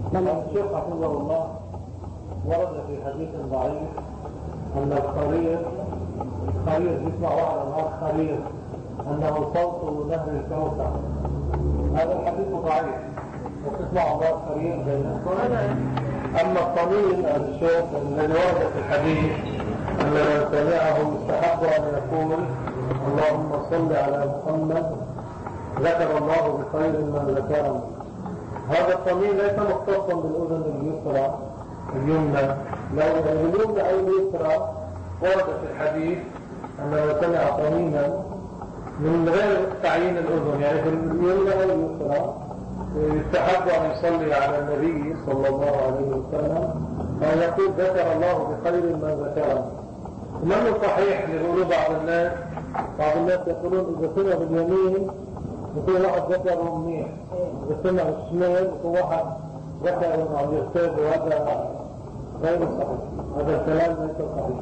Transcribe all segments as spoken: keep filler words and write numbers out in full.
الشيخ حفظه الله ورد في حديث ضعيف أن الخرير الخرير يسمع على النار خرير أنه صوت نهر الكوثر. هذا الحديث ضعيف وتسمع الله خرير بينكم. أما الطويل الشيخ الذي ورد في الحديث أن من سمعه يستحق أن يقول اللهم صل على محمد ذكر الله بخير من ذكره. هذا الطميل ليس مختصا بالأذن اليسرى اليمنى، لو اليمنى أو اليسرى ورد في الحديث أن من سمع طميلا من غير تعيين الأذن، يعني في اليمنى أو اليسرى يستحب أن يصلي على النبي صلى الله عليه وسلم وأن يقول ذكر الله بخير من ذكره. من الصحيح اللي يقولوا بعض الناس بعض الناس يقولون إذا سمع باليمين يكون واحد ذكره منيح، إذا سمع الشمال يكون واحد ذكره عم يغتاب، وهذا غير صحيح، هذا الكلام ليس صحيح.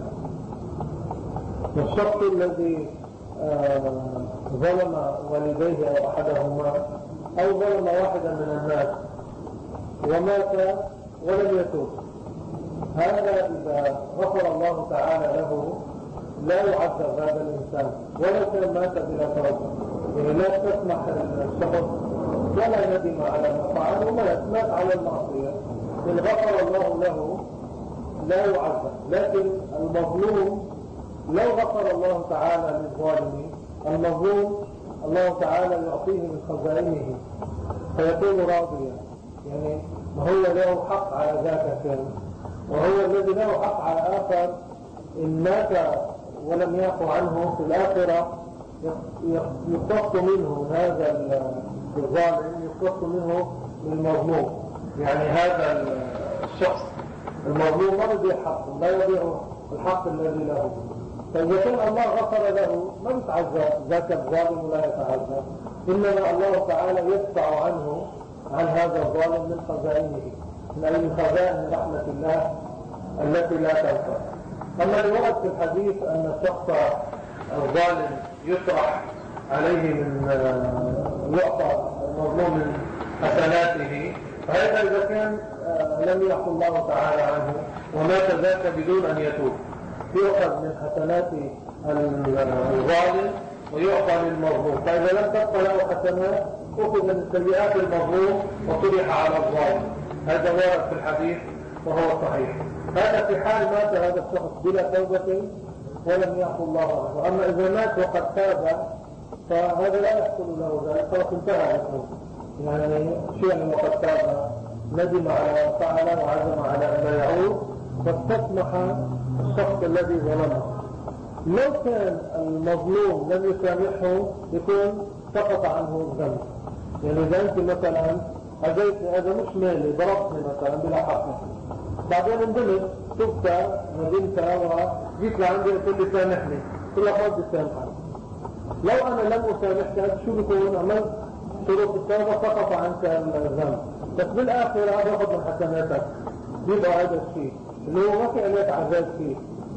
الشخص الذي آه ظلم والديه أو أحدهما أو ظلم واحدا من الناس ومات ولم يتوب، هذا إذا غفر الله تعالى له لا يعذب هذا الإنسان ولو كان مات بلا توبة، يعني لا تسمح الشخص ولا ندم على ما فعل ومات على المعصية، إن غفر الله له لا يعذب. لكن المظلوم لو غفر الله تعالى للظالم، المظلوم الله تعالى يعطيه من خزائنه فيكون راضيا، يعني هو له حق على ذاك كان، وهو الذي له حق على آخر إن مات ولم يعفو عنه في الآخرة يقتص منه هذا الظالم، يقتص منه المظلوم. يعني هذا الشخص المظلوم ما يضيع حقه، لا يضيع الحق الذي له. فإذا كان الله غفر له ما يتعذب ذاك الظالم ولا يتعذب، إنما الله تعالى يدفع عنه عن هذا الظالم من خزائنه، من خزائن رحمة الله التي لا تنفع. أما الورد في الحديث أن الشخص الظالم يطرح عليه من يعطى المظلوم من حسناته، فهذا إذا كان لم يعفو الله تعالى عنه ومات ذاك بدون أن يتوب، يؤخذ من حسنات الظالم ويعطى للمظلوم، فإذا لم تبقى له حسنات أخذ من سيئات المظلوم وطرح على الظالم. هذا ورد في الحديث وهو صحيح. هذا في حال مات هذا الشخص بلا توبة ولم يعفو الله عنه. أما إذا مات وقد تاب فهذا لا يحصل له ذلك، خلاص انتهى عنه، يعني شيئا وقد تاب ندم على ما فعل وعزم على أن لا يعود، فاستسمح الشخص الذي ظلمه. لو كان المظلوم لم يسامحه يكون سقط عنه الذنب. يعني إذا أنت مثلا أجيتني هذا مش مالي ضربتني مثلا بلا حق، بعدين اندمت شفت ندمت وجيت لعندي قلت لي سامحني، قلت لك ما بدي سامحك. لو أنا لم أسامحك شو بكون عملت شروط التوبة سقط عنك الذنب، بس بالآخر هذا يأخذ من حسناتك. يبقى هذا الشيء اللي هو ما في عليك عذاب فيه.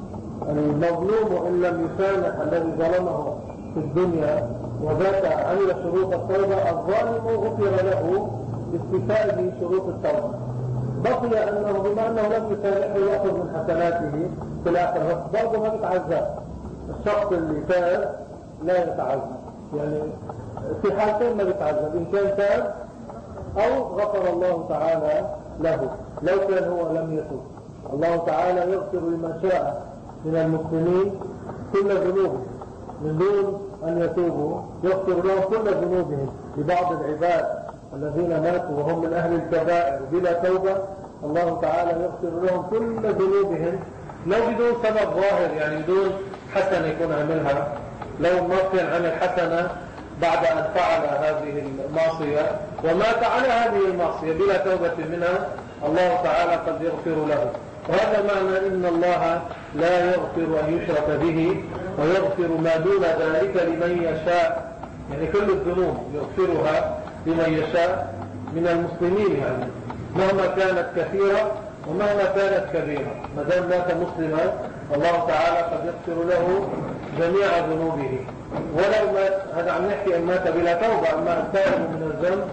المظلوم وإن لم يسامح الذي ظلمه في الدنيا وذاك عمل شروط التوبة، الظالم غفر له باستيفائه شروط التوبة، بقي أنه بما أنه لم يسامحه يأخذ من حسناته في الآخر، بس برضه ما يتعذب. الشخص اللي تاب لا يتعذب، يعني في حالتين ما يتعذب، إن كان تاب أو غفر الله تعالى له. لو كان هو لم يتوب الله تعالى يغفر لمن شاء من المسلمين كل ذنوبهم من دون أن يتوبوا، يغفر لهم كل ذنوبهم. لبعض العباد الذين ماتوا وهم من أهل الكبائر بلا توبة الله تعالى يغفر لهم كل ذنوبهم، لو بدون سبب ظاهر، يعني بدون حسنة يكون عملها. لو ما كان عمل حسنة بعد أن فعل هذه المعصية ومات على هذه المعصية بلا توبة منها، الله تعالى قد يغفر له. وهذا معنى إن الله لا يغفر أن يشرك به ويغفر ما دون ذلك لمن يشاء، يعني كل الذنوب يغفرها لمن يشاء من المسلمين، يعني مهما كانت كثيرة ومهما كانت كبيرة، ما دام مات مسلما الله تعالى قد يغفر له جميع ذنوبه. ولو مات، هذا عم نحكي أن مات بلا توبة، أما أن تاب من الذنب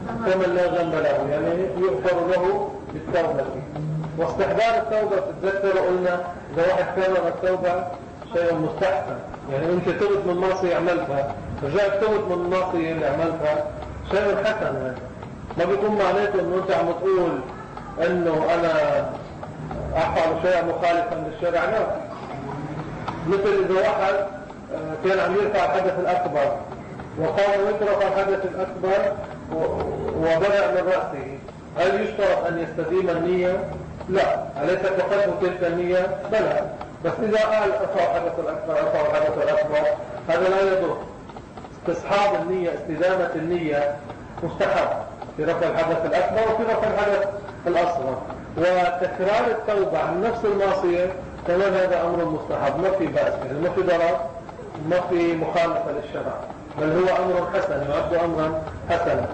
كمن لا ذنب له، يعني يغفر له بالتوبة. واستحضار التوبة تتذكر قلنا إذا واحد كرر التوبة شيء مستحسن، يعني أنت تبت من معصية عملتها رجعت تبت من المعصية اللي عملتها شيء حسن. يعني ما بيكون معناته إنه أنت عم تقول إنه أنا أفعل شيئا مخالفا للشرع، لا. مثل إذا واحد كان عم يرفع الحدث الأكبر وقال يترك الحدث الأكبر وبدأ من رأسه، هل يشترط أن يستديم النية؟ لا. أليس تقدم تلك النية؟ بلى. بس إذا قال أرفع الحدث الأكبر أرفع الحدث الأكبر هذا لا يضر. استصحاب النية استدامة النية مستحب في رفع الحدث الأكبر وفي رفع الحدث الأصغر. وتكرار التوبة عن نفس المعصية كمان هذا أمر مستحب، ما في بأس، ما في ضرر، ما في مخالفة للشرع، بل هو أمر حسن يعد أمرا حسنا.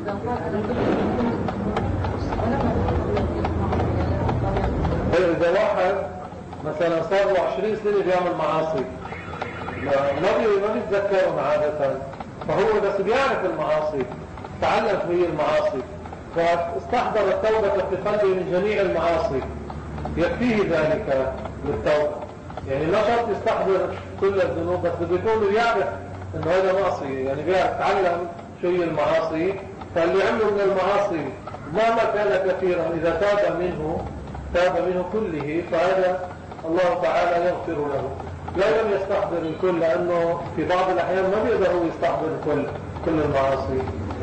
إذا واحد مثلا صار له عشرين سنة بيعمل معاصي ما بيتذكرهم عادة، فهو بس بيعرف المعاصي تعلم هي المعاصي فاستحضر التوبة في قلبه من جميع المعاصي يكفيه ذلك للتوبة. يعني لا شرط يستحضر كل الذنوب، بس بيكون يعرف انه هذا معصية، يعني بيعرف تعلم شو هي المعاصي. فاللي عمله من المعاصي مهما كان كثيرا إذا تاب منه تاب منه كله فهذا الله تعالى يغفر له. لا لم يستحضر الكل لأنه في بعض الأحيان ما بيقدر هو يستحضر كل كل المعاصي.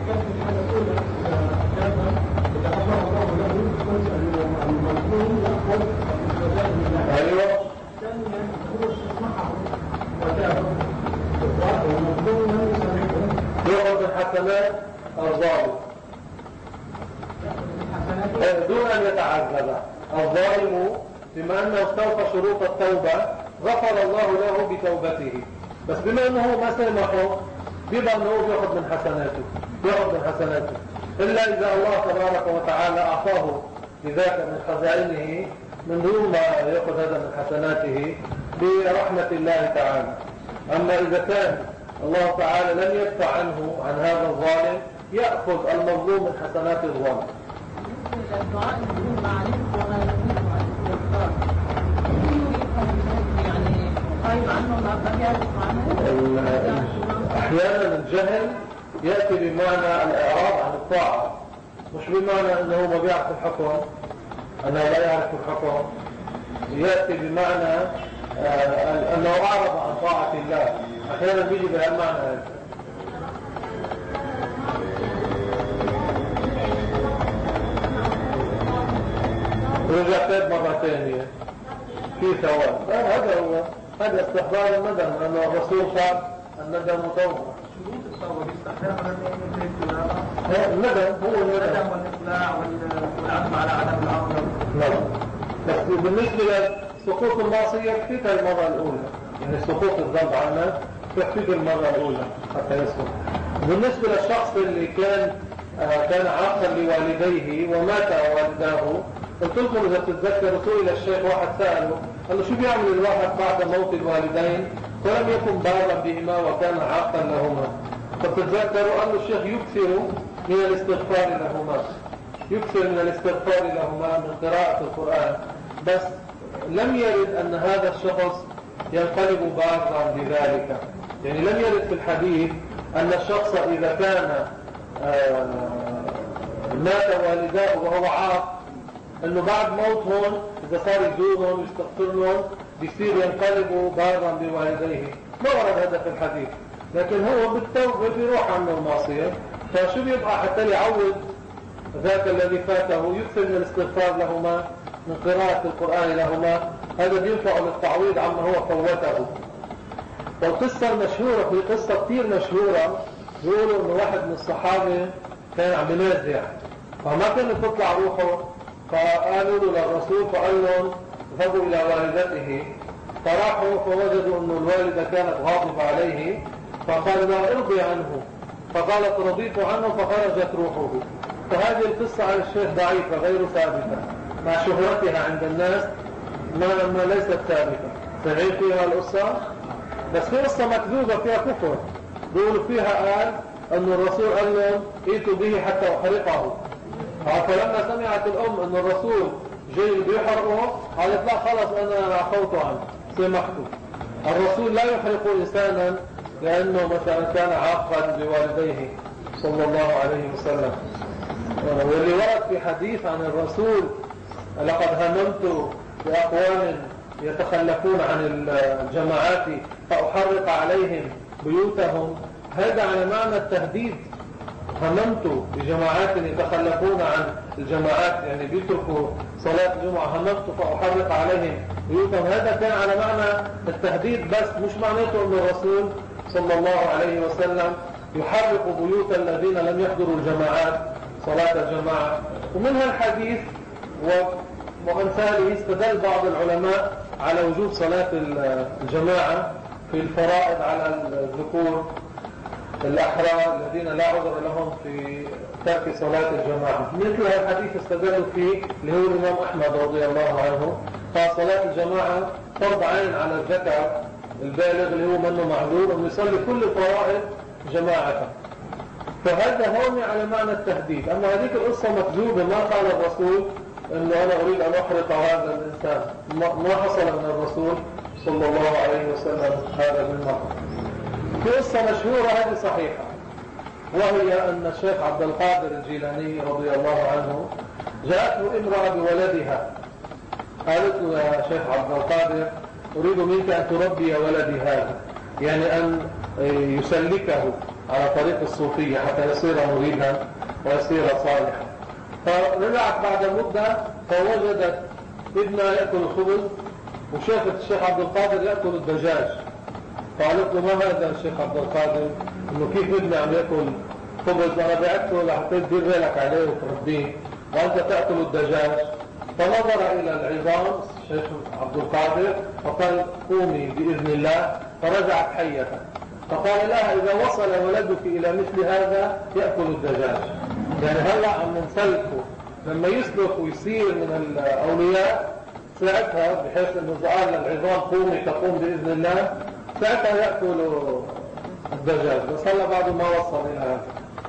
أيوة. يأخذ الحسنات الظالم دون أن يتعذب. الظالم بما أنه استوفى شروط التوبة غفر الله له بتوبته، بس بما أنه ما سمحه بيبقى أنه بيأخذ من حسناته بيأخذ من حسناته إلا إذا الله تبارك وتعالى أعطاه بذاك من خزائنه من دون ما يأخذ هذا من حسناته برحمة الله تعالى. أما إذا كان الله تعالى لم يدفع عنه عن هذا الظالم يأخذ المظلوم من حسنات الظالم. أحيانا الجهل يأتي بمعنى الإعراض عن الطاعة، مش بمعنى أنه ما بيعرف الحكم أنه لا يعرف الحكم، يأتي بمعنى آه أنه أعرض عن طاعة الله. أحيانا بيجي بهالمعنى هذا. رجع تاب مرة ثانية في ثواب، هذا هو هذا استحضار الندم، لأنه الرسول قال الندم توبة. شروط التوبة بيستحضرها الندم هو الندم والإقلاع والعزم على عدم العودة. نعم. بس بالنسبة لسقوط المعصية يكفيك المرة الأولى، يعني سقوط الذنب عنا يكفيك المرة الأولى حتى يسقط. بالنسبة للشخص اللي كان آه كان عاقا لوالديه ومات والداه، قلت لكم إذا تتذكروا سئل الشيخ واحد سأله قال له شو بيعمل الواحد بعد موت الوالدين ولم يكن بارا بهما وكان عاقا لهما؟ فتتذكروا أن الشيخ يكثر من الاستغفار لهما يكثر من الاستغفار لهما من قراءة القرآن، بس لم يرد أن هذا الشخص ينقلب بارا بذلك. يعني لم يرد في الحديث أن الشخص إذا كان آه مات والداه وهو عاق أنه بعد موتهم إذا صار يزورهم ويستغفر لهم بيصير ينقلب بارا بوالديه. ما ورد هذا في الحديث، لكن هو بالتوبة بيروح عنه المعصية، فشو بيبقى حتى يعود ذاك الذي فاته يكثر من الاستغفار لهما من قراءة القرآن لهما، هذا بينفع للتعويض عما هو فوته. والقصة المشهورة في قصة كثير مشهورة بيقولوا أنه واحد من الصحابة كان عم ينازع فما كانت تطلع روحه، فقالوا له للرسول فقال لهم ذهبوا إلى والدته، فراحوا فوجدوا أن الوالدة كانت غاضبة عليه فقال لا ارضي عنه، فقالت رضيت عنه فخرجت روحه. فهذه القصة على الشيخ ضعيفة غير ثابتة مع شهرتها عند الناس ما, ما ليست ثابتة. صحيح فيها القصة، بس في قصة مكذوبة فيها كفر، بيقولوا فيها قال أن الرسول قال لهم ائتوا به حتى أحرقه. فلما سمعت الأم أن الرسول جاي بيحرقه قالت لا خلص أنا عفوت عنه سمحته. الرسول لا يحرق إنسانا لأنه مثلا كان عاقا بوالديه صلى الله عليه وسلم. واللي ورد في حديث عن الرسول لقد هممت بأقوام يتخلفون عن الجماعات فأحرق عليهم بيوتهم، هذا على معنى التهديد. هممت بجماعات يتخلفون عن الجماعات يعني بيتركوا صلاة الجمعة، هممت فأحرق عليهم بيوتهم، هذا كان على معنى التهديد بس، مش معناته أن الرسول صلى الله عليه وسلم يحرق بيوت الذين لم يحضروا الجماعات صلاة الجماعة. ومنها الحديث وأمثاله استدل بعض العلماء على وجوب صلاة الجماعة في الفرائض على الذكور الأحرار الذين لا عذر لهم في ترك صلاة الجماعة. مثل هذا الحديث استدلوا فيه اللي هو الإمام أحمد رضي الله عنه، فصلاة الجماعة فرض عين على الذكر البالغ اللي هو منه معذور أن يصلي كل الفرائض جماعة. فهذا هون على معنى التهديد. أما هذيك القصة مكذوبة، ما قال الرسول أنه أنا أريد أن أحرق هذا الإنسان، ما حصل من الرسول صلى الله عليه وسلم هذا بالمرة. في قصة مشهورة هذه صحيحة، وهي أن الشيخ عبد القادر الجيلاني رضي الله عنه جاءته امرأة بولدها، قالت له يا شيخ عبد القادر أريد منك أن تربي ولدي هذا، يعني أن يسلكه على طريق الصوفية حتى يصير مريدا ويصير صالحا. فرجعت بعد مدة فوجدت ابنها يأكل الخبز، وشافت الشيخ عبد القادر يأكل الدجاج. فقالت له ما هذا الشيخ عبد القادر، انه كيف ابني عم يأكل خبز وانا بعته لحتى تدير بالك عليه وتربيه وانت تأكل الدجاج؟ فنظر الى العظام الشيخ عبد القادر فقال قومي بإذن الله، فرجعت حية. فقال لها إذا وصل ولدك إلى مثل هذا يأكل الدجاج، يعني هلأ عم نسلكه لما يسلك ويصير من الأولياء ساعتها بحيث أنه قال للعظام قومي تقوم بإذن الله ساعتها يأكل الدجاج، بس هلأ بعد ما وصل إلى هذا.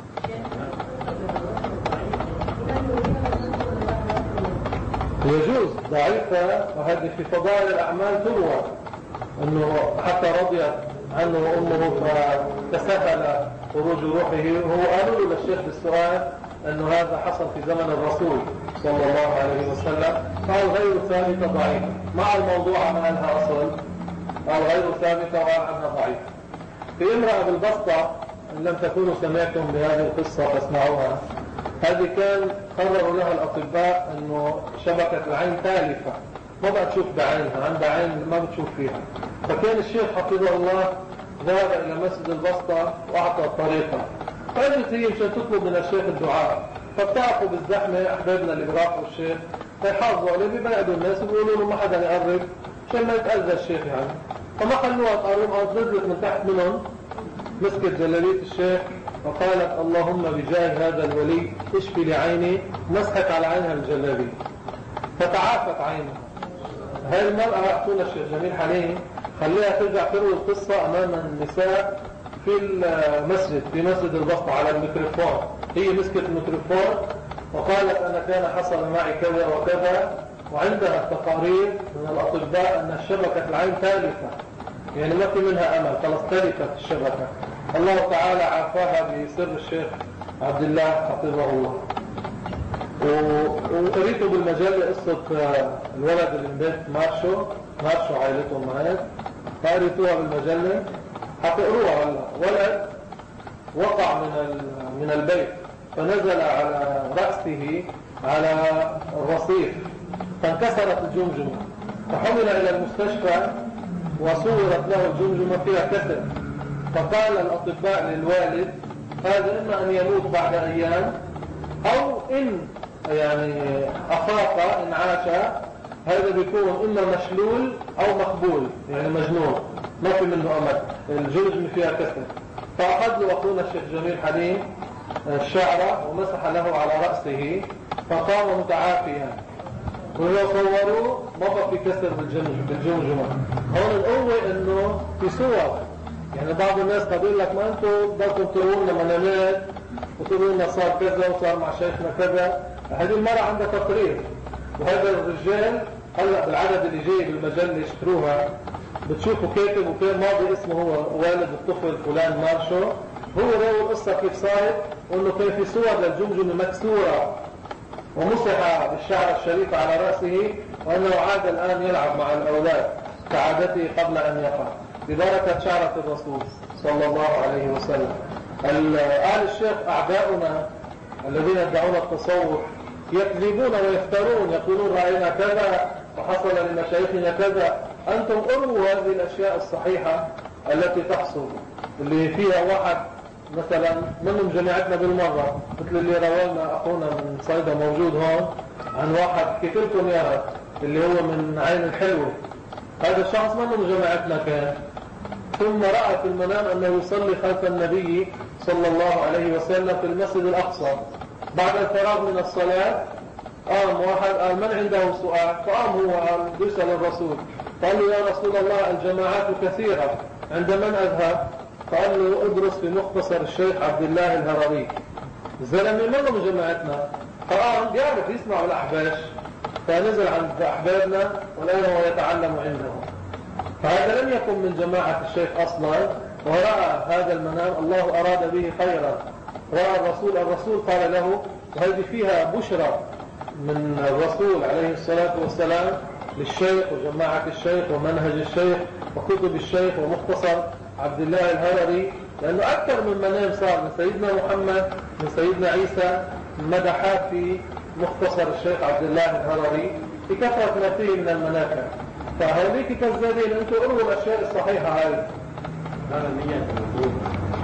يجوز ضعيفة، وهذه في فضائل الأعمال تروى أنه حتى رضيت عنه أمه فتسهل خروج روحه. هو قالوا له للشيخ بالسؤال أنه هذا حصل في زمن الرسول صلى الله عليه وسلم، قال غير ثابتة ضعيفة، مع الموضوع ما لها أصل، قال غير ثابتة وقال عنها ضعيفة. في امرأة بالبسطة إن لم تكونوا سمعتم بهذه القصة فاسمعوها. هذه كان قرروا لها الأطباء أنه شبكة العين تالفة، ما بقى تشوف بعينها، عندها عين ما بتشوف فيها. فكان الشيخ حفظه الله ذهب إلى مسجد البسطة وأعطى الطريقة، فأجت هي مشان تطلب من الشيخ الدعاء. فبتعرفوا بالزحمة أحبابنا اللي بيراقبوا الشيخ فيحافظوا عليه، بيبعدوا الناس وبيقولوا له ما حدا يقرب عشان ما يتأذى الشيخ يعني. فما خلوها تقرب، أو نزلت من تحت منهم مسكت جلالية الشيخ وقالت اللهم بجاه هذا الولي اشفي لعيني، مسحت على عينها الجلالية فتعافت عينها. هاي المرأة أعطونا الشيخ جميل حليم خليها ترجع تروي القصة أمام النساء في المسجد، في مسجد البسطة على الميكروفون. هي مسكت الميكروفون وقالت أنا كان حصل معي كذا وكذا، وعندها تقارير من الأطباء أن الشبكة العين تالفة، يعني ما في منها أمل، خلاص تالفت الشبكة. الله تعالى عافاها بسر الشيخ عبد الله حفظه الله. وقريته بالمجلة قصة الولد اللي من بيت مارشو، مارشو عائلتهم معاك، قريتوها بالمجلة حتقروها هلا. ولد وقع من من البيت فنزل على رأسه على الرصيف فانكسرت الجمجمة، فحمل إلى المستشفى وصورت له الجمجمة فيها كسر. فقال الأطباء للوالد هذا إما أن يموت بعد أيام أو إن يعني أفاق إن عاش هذا بيكون إما مشلول أو مقبول، يعني مجنون ما في منه أمل، الجمجمة فيها كسر. فأخذ له أخونا الشيخ جميل حليم الشعرة ومسح له على رأسه فقام متعافيا. ولو صوروه ما في كسر بالجمجمة. هون القوة إنه في صور يعني بعض الناس قد يقول لك ما انتم بدكم تقولوا لنا منامات وتقولوا لنا صار كذا وصار مع شيخنا كذا. هذه المرة عندها تقرير، وهذا الرجال هلا بالعدد اللي جاي بالمجلة اشتروها بتشوفوا كاتب وكان ماضي اسمه هو والد الطفل فلان مارشو، هو راوي القصة كيف صارت، وانه كان في صور للجمجمة مكسورة ومسح بالشعر الشريف على رأسه، وانه عاد الان يلعب مع الاولاد كعادته قبل ان يقع ببركة شعرة الرسول صلى الله عليه وسلم. آل الشيخ أعداؤنا الذين يدعون التصوف يكذبون ويفترون، يقولون رأينا كذا وحصل لمشايخنا كذا. أنتم أروا هذه الأشياء الصحيحة التي تحصل، اللي فيها واحد مثلا منهم جماعتنا بالمرة مثل اللي روانا أخونا من صيدا موجود هون عن واحد كيف لكم ياها اللي هو من عين الحلوة. هذا الشخص منهم جماعتنا كان، ثم رأى في المنام أنه يصلي خلف النبي صلى الله عليه وسلم في المسجد الأقصى. بعد الفراغ من الصلاة قام واحد قال من عنده سؤال، فقام هو قال يسأل الرسول، قال له يا رسول الله الجماعات كثيرة عند من أذهب؟ قال له ادرس في مختصر الشيخ عبد الله الهرري. الزلمة منهم جماعتنا، فقام بيعرف يسمع الأحباش، فنزل عند أحبابنا والآن هو يتعلم عندهم. فهذا لم يكن من جماعة الشيخ أصلا، ورأى هذا المنام الله أراد به خيرا. رأى الرسول الرسول قال له، وهذه فيها بشرى من الرسول عليه الصلاة والسلام للشيخ وجماعة الشيخ ومنهج الشيخ وكتب الشيخ ومختصر عبد الله الهرري، لأنه أكثر من منام صار من سيدنا محمد من سيدنا عيسى مدحات في مختصر الشيخ عبد الله الهرري في كثرة ما فيه من المناكب. فهذيك كذابين، انتم قروا الاشياء الصحيحة هاي. هذا النية الموجود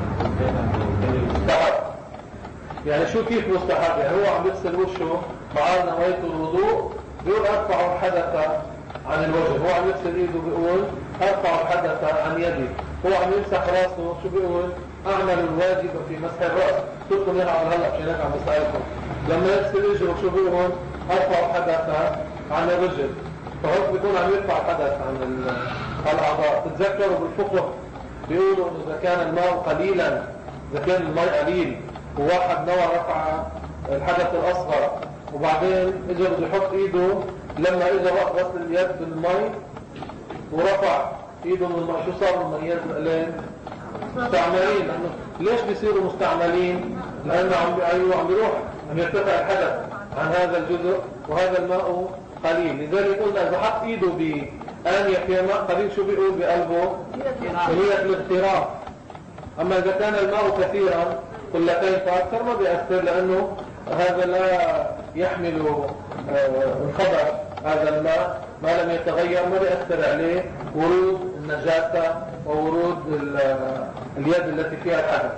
مستحب، يعني شو كيف مستحب؟ يعني هو عم يغسل وشه بعد نويت الوضوء بيقول ارفع الحدث عن الوجه، هو عم يغسل ايده بيقول ارفع الحدث عن يدي، هو عم يمسح راسه شو بيقول اعمل الواجب في مسح الراس. كلكم يلعب هلا عشان هيك عم بسألكم. لما يغسل وجهه شو بيقول ارفع الحدث عن الرجل، فهو بيكون عم يرفع حدث عن الأعضاء. تتذكروا بالفقه بيقولوا إنه إذا كان الماء قليلا، إذا كان الماء قليل وواحد نوى رفع الحدث الأصغر وبعدين إجا بده يحط إيده، لما إجا وقت غسل اليد بالماء ورفع إيده من الماء شو صار من اليد مقلين؟ مستعملين. ليش بيصيروا مستعملين؟ لأنه عم أيوه عم بيروح عم يرتفع الحدث عن هذا الجزء وهذا الماء قليل. لذلك قلنا إذا حط إيده بآنية فيها ماء قليل شو بيقول بقلبه؟ هي الاغتراف. أما إذا كان الماء كثيرا قلتين فأكثر ما بيأثر، لأنه هذا لا يحمل الخبر، هذا الماء ما لم يتغير ما بيأثر عليه ورود النجاسة وورود اليد التي فيها الحدث.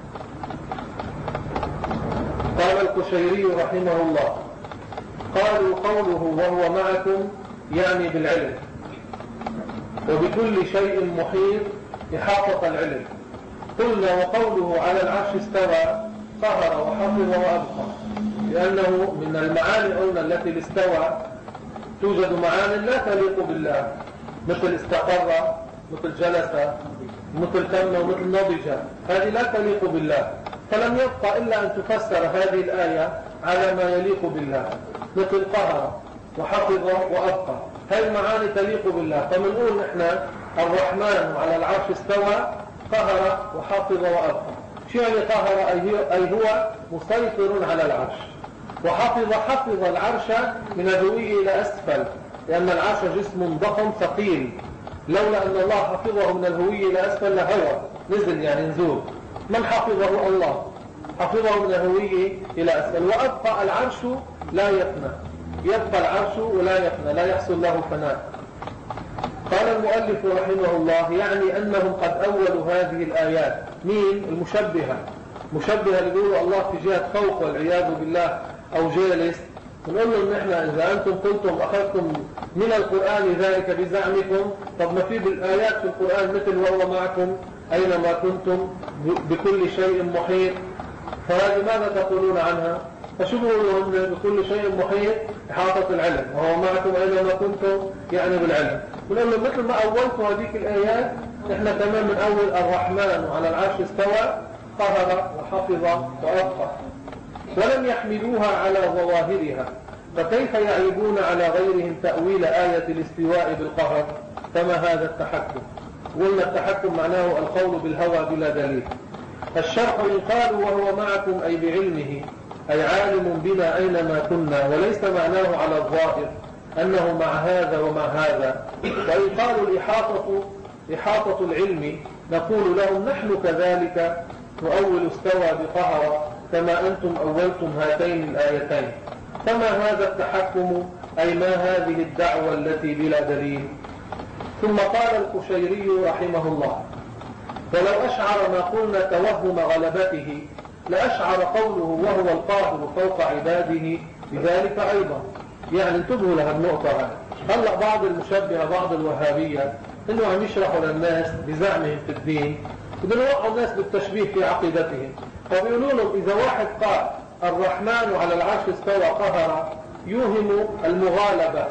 قال القشيري رحمه الله قالوا قوله وهو معكم يعني بالعلم، وبكل شيء محيط إحاطة العلم. قلنا وقوله على العرش استوى قهر وحفظ وأبقى، لأنه من المعاني أولا التي الاستوى توجد معاني لا تليق بالله، مثل استقر، مثل جلس، مثل تم، ومثل نضج، هذه لا تليق بالله، فلم يبقى إلا أن تفسر هذه الآية على ما يليق بالله، مثل قهر وحفظ وأبقى، هذه المعاني تليق بالله. فمنقول نحن الرحمن على العرش استوى قهر وحفظ وأبقى. شو يعني قهر؟ أي هو مسيطر على العرش، وحفظ حفظ العرش من الهوية إلى أسفل، لأن العرش جسم ضخم ثقيل، لولا أن الله حفظه من الهوية إلى أسفل لهوى نزل، يعني نزول. من حفظه؟ الله حفظه من الهوية إلى أسفل. وأبقى العرش لا يفنى، يبقى العرش ولا يفنى، لا يحصل له فناء. قال المؤلف رحمه الله يعني أنهم قد أولوا هذه الآيات. مين؟ المشبهة. مشبهة اللي بيقولوا الله في جهة فوق والعياذ بالله أو جالس. نقول لهم نحن إذا أنتم قلتم أخذتم من القرآن ذلك بزعمكم، طب ما في بالآيات في القرآن مثل وهو معكم أينما كنتم بكل شيء محيط، فهذه ماذا تقولون عنها؟ فشوفوا بكل شيء محيط إحاطة العلم، وهو معكم أينما كنتم يعني بالعلم. ونقول لهم مثل ما أولتوا هذيك الآيات إحنا كمان من أول الرحمن على العرش استوى قهر وحفظ وأبقى، ولم يحملوها على ظواهرها، فكيف يعيبون على غيرهم تأويل آية الاستواء بالقهر؟ كما هذا التحكم. قلنا التحكم معناه القول بالهوى بلا دليل. الشرح إن قالوا وهو معكم أي بعلمه، أي عالم بنا أينما كنا، وليس معناه على الظاهر أنه مع هذا ومع هذا. وإن قالوا الإحاطة إحاطة العلم نقول لهم نحن كذلك نؤول استوى بقهر كما أنتم أولتم هاتين الآيتين. فما هذا التحكم أي ما هذه الدعوة التي بلا دليل؟ ثم قال القشيري رحمه الله: ولو أشعر ما قلنا توهم غلبته لأشعر قوله وهو القاهر فوق عباده بذلك أيضا. يعني انتبهوا لها النقطة هذه. هلأ بعض المشبهة بعض الوهابية إنه عم يشرحوا للناس بزعمهم في الدين، بدهم يوقعوا الناس بالتشبيه في عقيدتهم، فبيقولوا لهم إذا واحد قال الرحمن على العرش استوى قهر يوهم المغالبة،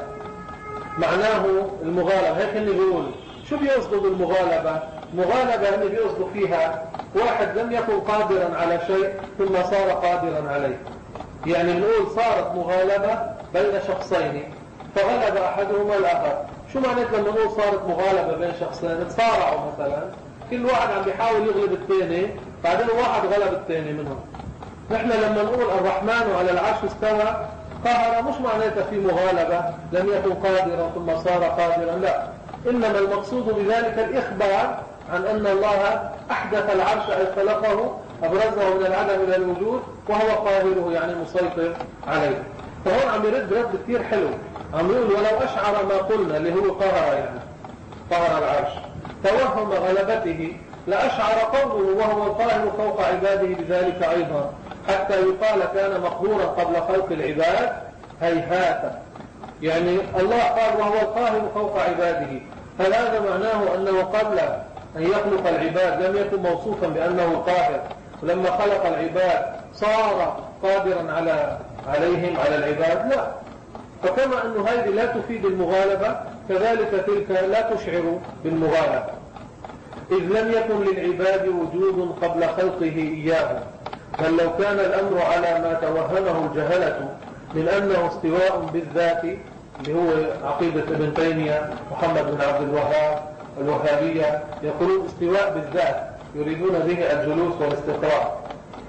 معناه المغالبة. هيك اللي بيقول شو بيقصدوا بالمغالبة؟ مغالبة اللي بيقصدوا فيها واحد لم يكن قادرا على شيء ثم صار قادرا عليه. يعني بنقول صارت مغالبة بين شخصين فغلب أحدهما الآخر. شو معنات لما نقول صارت مغالبة بين شخصين؟ تصارعوا مثلا، كل واحد عم بيحاول يغلب الثاني، بعدين واحد غلب الثاني منهم. نحن لما نقول الرحمن على العرش استوى قهر مش معناتها في مغالبة لم يكن قادرا ثم صار قادرا، لا، إنما المقصود بذلك الإخبار عن أن الله أحدث العرش أي خلقه، أبرزه من العدم إلى الوجود، وهو قاهره يعني مسيطر عليه. فهون عم يرد رد كثير حلو، عم يقول ولو أشعر ما قلنا اللي هو قهر يعني قهر العرش توهم غلبته لأشعر قوله وهو القاهر فوق عباده بذلك أيضا، حتى يقال كان مقهورا قبل خلق العباد هيهات. يعني الله قال وهو القاهر فوق عباده، فهذا معناه أنه قبل أن يخلق العباد لم يكن موصوفا بأنه قاهر، ولما خلق العباد صار قادرا على عليهم على العباد؟ لا. فكما أن هذه لا تفيد المغالبة كذلك تلك لا تشعر بالمغالبة، إذ لم يكن للعباد وجود قبل خلقه إياه، بل لو كان الأمر على ما توهمه الجهلة من أنه استواء بالذات اللي هو عقيدة ابن تيمية محمد بن عبد الوهاب الوهابية، يقولون استواء بالذات يريدون به الجلوس والاستقرار،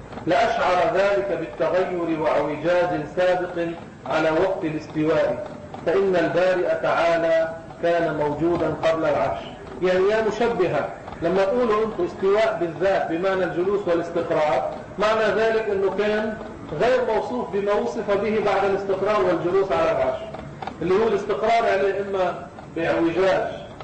لأشعر ذلك بالتغير وعوجاج سابق على وقت الاستواء، فإن البارئ تعالى كان موجودا قبل العرش. يعني يا مشبهة لما تقولوا أنتم استواء بالذات بمعنى الجلوس والاستقرار، معنى ذلك أنه كان غير موصوف بما وصف به بعد الاستقرار والجلوس على العرش، اللي هو الاستقرار عليه إما باعوجاج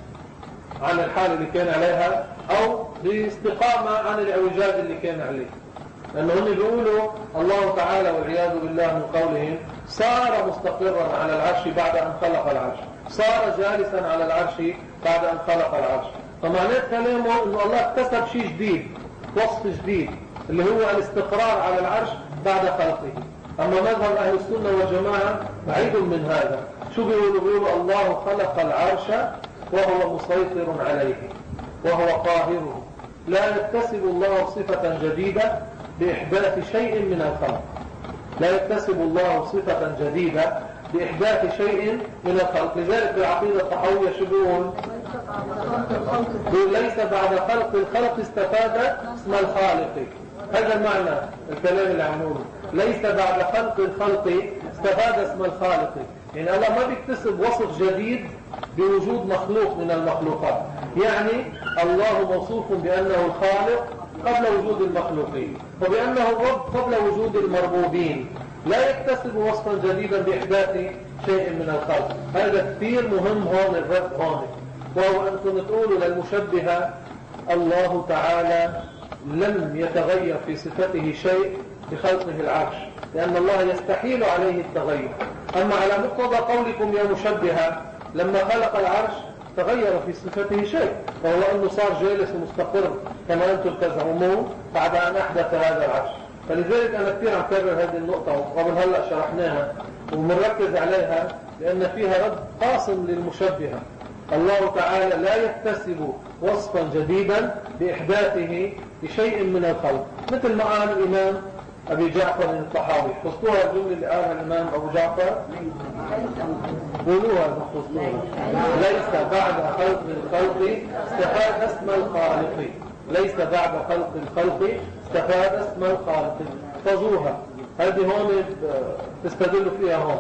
عن الحال اللي كان عليها أو باستقامة عن الاعوجاج اللي كان عليه. لأنه هم بيقولوا الله تعالى والعياذ بالله من قولهم صار مستقرا على العرش بعد أن خلق العرش، صار جالسا على العرش بعد أن خلق العرش. فمعنات كلامه أنه الله اكتسب شيء جديد، وصف جديد اللي هو الاستقرار على العرش بعد خلقه. أما مذهب أهل السنة والجماعة بعيد من هذا. شو بيقولوا؟ بيقولوا الله خلق العرش وهو مسيطر عليه وهو قاهره، لا يكتسب الله صفة جديدة بإحداث شيء من الخلق، لا يكتسب الله صفة جديدة بإحداث شيء من الخلق. لذلك بالعقيدة الطحاوية شو بيقول؟ ليس بعد خلق الخلق استفاد اسم الخالق. هذا المعنى الكلام اللي عموله، ليس بعد خلق الخلق استفاد اسم الخالق. يعني الله ما بيكتسب وصف جديد بوجود مخلوق من المخلوقات، يعني الله موصوف بأنه الخالق قبل وجود المخلوقين، وبأنه الرب قبل وجود المربوبين، لا يكتسب وصفا جديدا بإحداث شيء من الخلق. هذا كثير مهم هون الرد هون، وهو أنكم تقولوا للمشبهة الله تعالى لم يتغير في صفته شيء بخلقه العرش، لأن الله يستحيل عليه التغير. أما على مقتضى قولكم يا مشبهة لما خلق العرش تغير في صفته شيء، وهو أنه صار جالس ومستقر كما أنتم تزعمون بعد أن أحدث هذا العرش. فلذلك أنا كثير عم كرر هذه النقطة وقبل هلأ شرحناها ومركز عليها لأن فيها رد قاصم للمشبهة. الله تعالى لا يكتسب وصفا جديدا بإحداثه لشيء من الخلق، مثل ما قال الإمام أبي جعفر الطحاوي. حصلوها الجملة اللي قالها الإمام أبو جعفر، قولوها حصلوها: ليس بعد خلق الخلق استفاد اسم الخالق، ليس بعد خلق الخلق استفاد اسم الخالق. فضوها هذه هون تستدلوا فيها هون.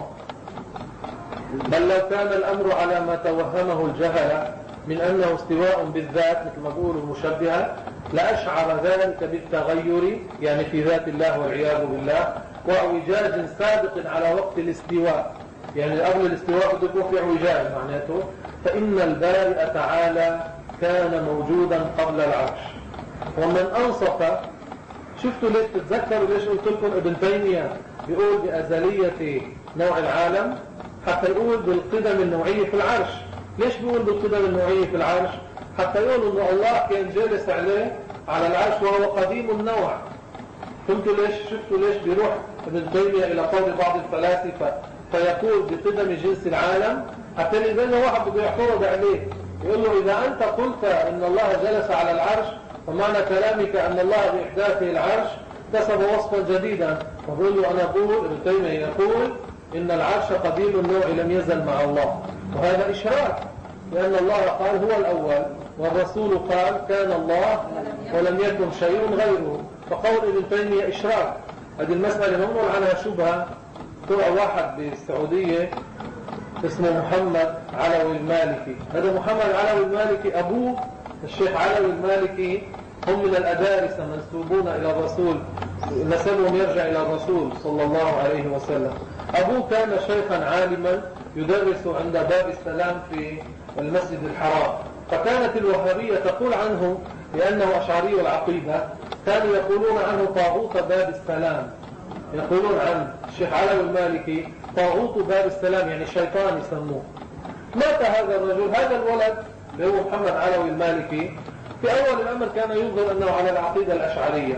بل لو كان الأمر على ما توهمه الجهل من أنه استواء بالذات مثل ما بيقولوا المشبهة لأشعر ذلك بالتغير يعني في ذات الله والعياذ بالله، وأعوجاج سابق على وقت الاستواء، يعني قبل الاستواء بده يكون في اعوجاج معناته. فإن البارئ تعالى كان موجودا قبل العرش. ومن أنصف، شفتوا ليش تتذكروا ليش قلت لكم ابن تيمية بيقول بأزلية نوع العالم حتى يقول بالقدم النوعية في العرش. ليش بيقول بالقدم النوعية في العرش؟ حتى يقول انه الله كان جالس عليه على العرش وهو قديم النوع. فهمتوا ليش؟ شفتوا ليش بيروح ابن تيمية الى قول بعض الفلاسفة فيقول بقدم جنس العالم، حتى إذا واحد بده يعترض عليه يقول له إذا أنت قلت إن الله جلس على العرش فمعنى كلامك أن الله بإحداثه العرش اكتسب وصفا جديدا. فقول له أنا أقول، ابن تيمية يقول إن العرش قديم النوع لم يزل مع الله، وهذا إشراك، لأن الله قال هو الأول والرسول قال كان الله ولم يكن شيء غيره. فقول ابن تيمية إشراك. هذه المسألة نقول عنها شبهة. طلع واحد بالسعودية اسمه محمد علوي المالكي. هذا محمد علوي المالكي أبوه الشيخ علوي المالكي هم من الأدارس منسوبون إلى الرسول، نسبهم يرجع إلى الرسول صلى الله عليه وسلم. أبوه كان شيخا عالما يدرس عند باب السلام في المسجد الحرام. فكانت الوهابية تقول عنه لأنه أشعري العقيدة، كانوا يقولون عنه طاغوت باب السلام. يقولون عن الشيخ علوي المالكي طاغوت باب السلام، يعني شيطان يسموه. مات هذا الرجل، هذا الولد اللي هو محمد علوي المالكي في أول الأمر كان يظهر أنه على العقيدة الأشعرية.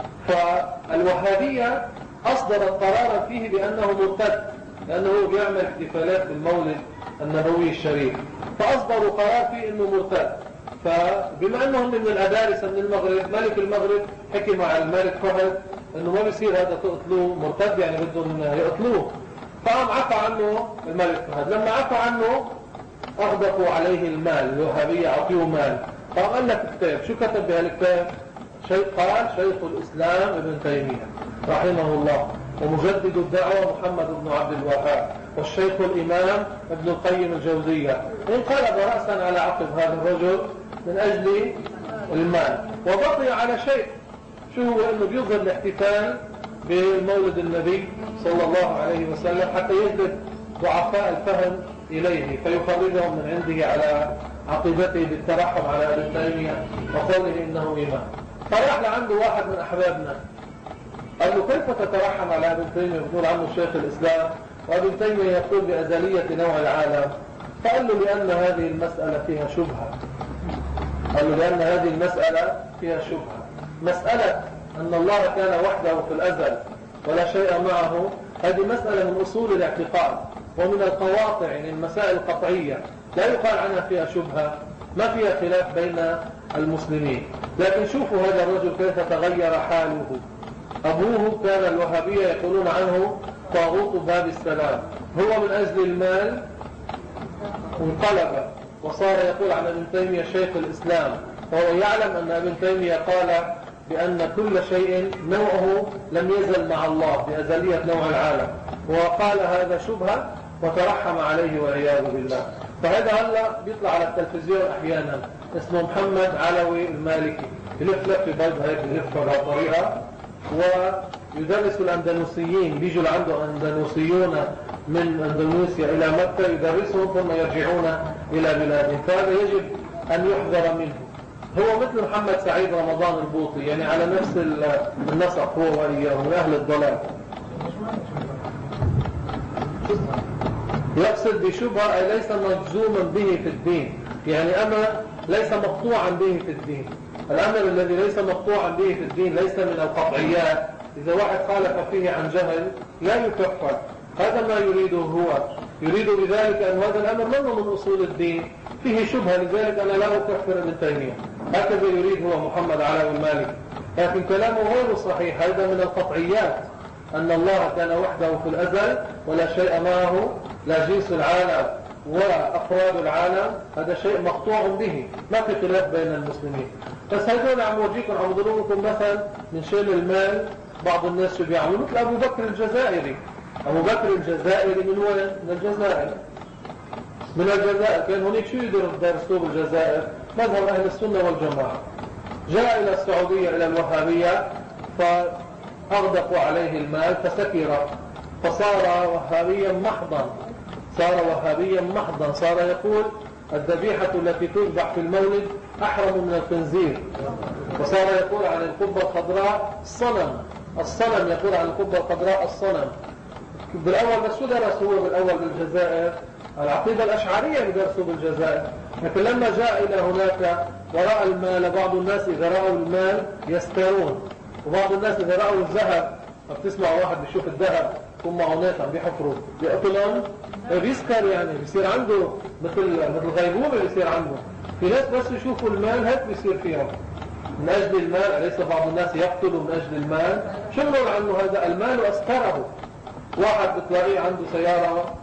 فالوهابية أصدرت قرارا فيه بأنه مرتد، لأنه بيعمل احتفالات بالمولد النبوي الشريف، فأصدروا قرار فيه أنه مرتد. فبما أنهم من الأدارس من المغرب، ملك المغرب حكي مع الملك فهد أنه ما بيصير هذا تقتلوه مرتد، يعني بدهم يقتلوه. فقام عفى عنه الملك فهد. لما عفى عنه أغدقوا عليه المال، الوهابية عطيه مال. فقام قال لك كتاب. شو كتب بهالكتاب؟ شيء قال شيخ الإسلام ابن تيمية رحمه الله ومجدد الدعوة محمد بن عبد الوهاب والشيخ الإمام ابن القيم الجوزية انقلب رأسا على عقب هذا الرجل من أجل المال، وبقي على شيء. شو هو؟ أنه بيظهر الاحتفال بمولد النبي صلى الله عليه وسلم حتى يجذب ضعفاء الفهم إليه فيخرجهم من عنده على عقيدته بالترحم على ابن تيمية وقوله إنه إمام. فراح لعنده واحد من أحبابنا قال له كيف تترحم على ابن تيمية وتقول عنه شيخ الإسلام وابن تيمية يقول بأزلية نوع العالم؟ فقال له لأن هذه المسألة فيها شبهة. قال له لأن هذه المسألة فيها شبهة. مسألة أن الله كان وحده في الأزل ولا شيء معه، هذه مسألة من أصول الاعتقاد ومن القواطع، يعني المسائل القطعية لا يقال عنها فيها شبهة، ما فيها خلاف بين المسلمين. لكن شوفوا هذا الرجل كيف تغير حاله. أبوه كان الوهابية يقولون عنه طاغوت باب السلام، هو من أجل المال انقلب وصار يقول عن ابن تيمية شيخ الإسلام، وهو يعلم أن ابن تيمية قال بأن كل شيء نوعه لم يزل مع الله بأزلية نوع العالم، وقال هذا شبهة وترحم عليه والعياذ بالله. فهذا هلا بيطلع على التلفزيون أحيانا اسمه محمد علوي المالكي، بلف لف في بيض هيك بلف بهالطريقة، ويدرس الأندلسيين، بيجوا عنده أندلسيون من أندونيسيا إلى مكة يدرسهم ثم يرجعون إلى بلادهم. فهذا يجب أن يحذر منه. هو مثل محمد سعيد رمضان البوطي، يعني على نفس النسق هو وإياه من أهل الضلال. يقصد بشبهة أي ليس مجزوما به في الدين، يعني أمر ليس مقطوعا به في الدين. الأمر الذي ليس مقطوعا به في الدين ليس من القطعيات إذا واحد خالف فيه عن جهل لا يكفر. هذا ما يريده هو، يريد بذلك أن هذا الأمر منه من أصول الدين، فيه شبهة، لذلك أنا لا أكفر ابن تيمية. هكذا يريد هو محمد علاء المالكي، لكن كلامه غير صحيح. هذا من القطعيات، أن الله كان وحده في الأزل ولا شيء معه، لا جنس العالم وأفراد العالم، هذا شيء مقطوع به، ما في خلاف بين المسلمين. بس هذول عم وجيكم عم ضربكم مثلا من شيء المال. بعض الناس شو بيعملوا مثل أبو بكر الجزائري. أبو بكر الجزائري من وين؟ من الجزائر. من الجزائر. كان هناك شو يدرسوه بالجزائر؟ مذهب أهل السنة والجماعة. جاء إلى السعودية إلى الوهابية فأغدقوا عليه المال فسكر، فصار وهابيا محضا. صار وهابيا محضا. صار يقول الذبيحة التي تذبح في المولد أحرم من الخنزير. وصار يقول عن القبة الخضراء الصنم. الصنم يقول عن القبة الخضراء الصنم. بالأول بس شو درس هو بالأول بالجزائر؟ العقيدة الأشعرية اللي درسوا بالجزائر. لكن لما جاء إلى هناك ورأى المال، بعض الناس إذا رأوا المال يسترون، وبعض الناس إذا رأوا الذهب، بتسمع واحد بيشوف الذهب ثم هناك عم بيحفروا بيقتلون بيسكر، يعني بيصير عنده مثل مثل غيبوبة بيصير عنده. في ناس بس يشوفوا المال هيك بيصير فيهم من أجل المال. أليس بعض الناس يقتلوا من أجل المال؟ شو بنقول عنه هذا؟ المال أسكره. واحد بتلاقيه عنده سيارة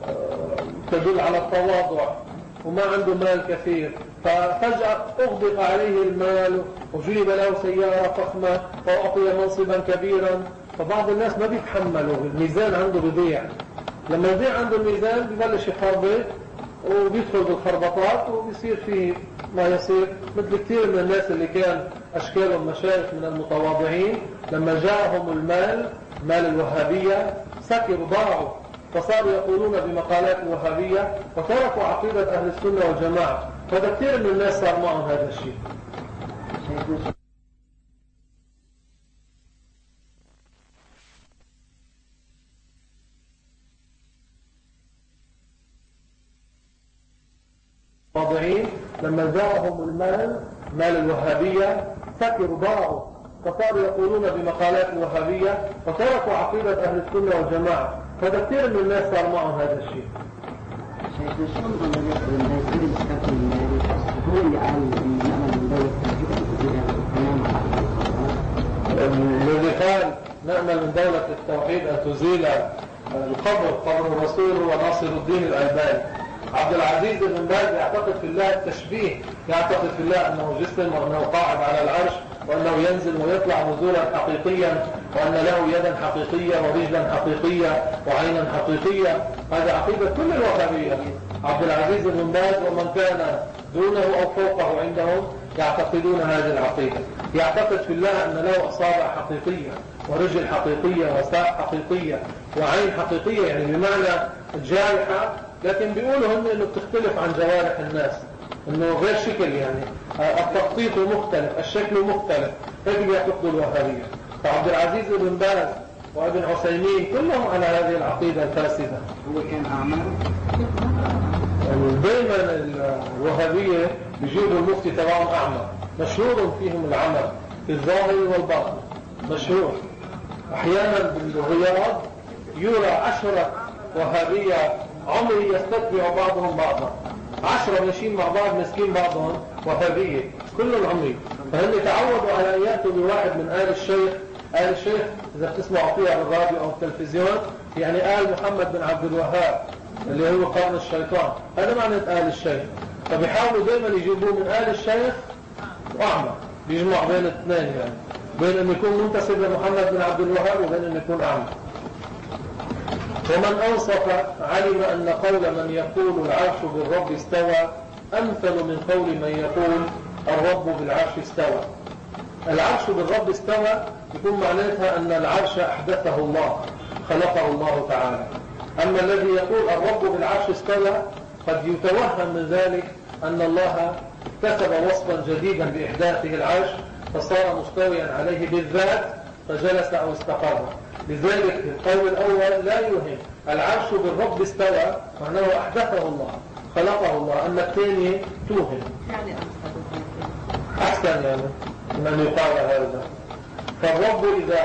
تدل على التواضع وما عنده مال كثير، ففجأة أغدق عليه المال وجيب له سيارة فخمة وأعطي منصبا كبيرا. فبعض الناس ما بيتحملوا، الميزان عنده بيضيع. لما يضيع عنده الميزان بيبلش يخربط وبيدخل بالخربطات وبيصير فيه ما يصير. مثل كثير من الناس اللي كان أشكالهم مشايخ من المتواضعين، لما جاءهم المال، مال الوهابية، سكروا ضاعوا، فصاروا يقولون بمقالات الوهابية وتركوا عقيدة أهل السنة والجماعة. فده كثير من الناس صار معهم هذا الشيء. واضعين لما جاءهم المال، مال الوهابية، سكروا ضاعوا، فصاروا يقولون بمقالات الوهابية وتركوا عقيدة أهل السنة والجماعة. فده كثير من الناس صار معهم هذا الشيء. شيخنا شو نظام الناس اللي يريد يستقبل المال؟ هو اللي قال إن نأمل من دولة التوحيد الذي قال نأمل من دولة التوحيد أن تزيل القبر، قبر الرسول هو ناصر الدين الألباني. عبد العزيز بن باز يعتقد في الله التشبيه، يعتقد في الله أنه جسم وأنه قاعد على العرش وأنه ينزل ويطلع نزولا حقيقيا، وأن له يدا حقيقية ورجلا حقيقية وعينا حقيقية. هذا عقيدة كل الوهابية. عبد العزيز بن باز ومن كان دونه أو فوقه عندهم يعتقدون هذه العقيدة. يعتقد في الله أن له أصابع حقيقية ورجل حقيقية وساق حقيقية وعين حقيقية، يعني بمعنى الجارحة، لكن بيقولوا هم أنه بتختلف عن جوارح الناس، أنه غير شكل، يعني التخطيط مختلف، الشكل مختلف. هيك بيعتقدوا الوهابية. فعبد العزيز بن باز وابن عثيمين كلهم على هذه العقيدة الفاسدة. هو كان أعمى؟ يعني دائما الوهابية بيجيبوا المفتي تبعهم أعمى، مشهور فيهم العمى في الظاهر والباطن، مشهور. أحيانا بالرياض يرى عشرة وهابية عمري يستتبع بعضهم بعضا، عشرة ماشيين مع بعض مسكين بعضهم وهابية كلهم عمري. فهم تعودوا على أن يأتوا بواحد من آل الشيخ. آل الشيخ إذا بتسمعوا فيها على الراديو أو التلفزيون يعني آل محمد بن عبد الوهاب اللي هو قرن الشيطان، هذا معنى آل الشيخ. فبيحاولوا دائما يجيبوه من آل الشيخ وأعمى، بيجمع بين الاثنين، يعني بين أن يكون منتسب لمحمد بن عبد الوهاب وبين أن يكون أعمى. ومن أنصف علم أن قول من يقول العرش بالرب استوى أمثل من قول من يقول الرب بالعرش استوى. العرش بالرب استوى يكون معناتها أن العرش أحدثه الله، خلقه الله تعالى. أما الذي يقول الرب بالعرش استوى قد يتوهم من ذلك أن الله اكتسب وصفا جديدا بإحداثه العرش فصار مستويا عليه بالذات فجلس أو استقر. لذلك القول الأول لا يوهم، العرش بالرب استوى معناه أحدثه الله، خلقه الله. أما الثاني توهم، يعني أحسن يعني من يقال هذا. فالرب إذا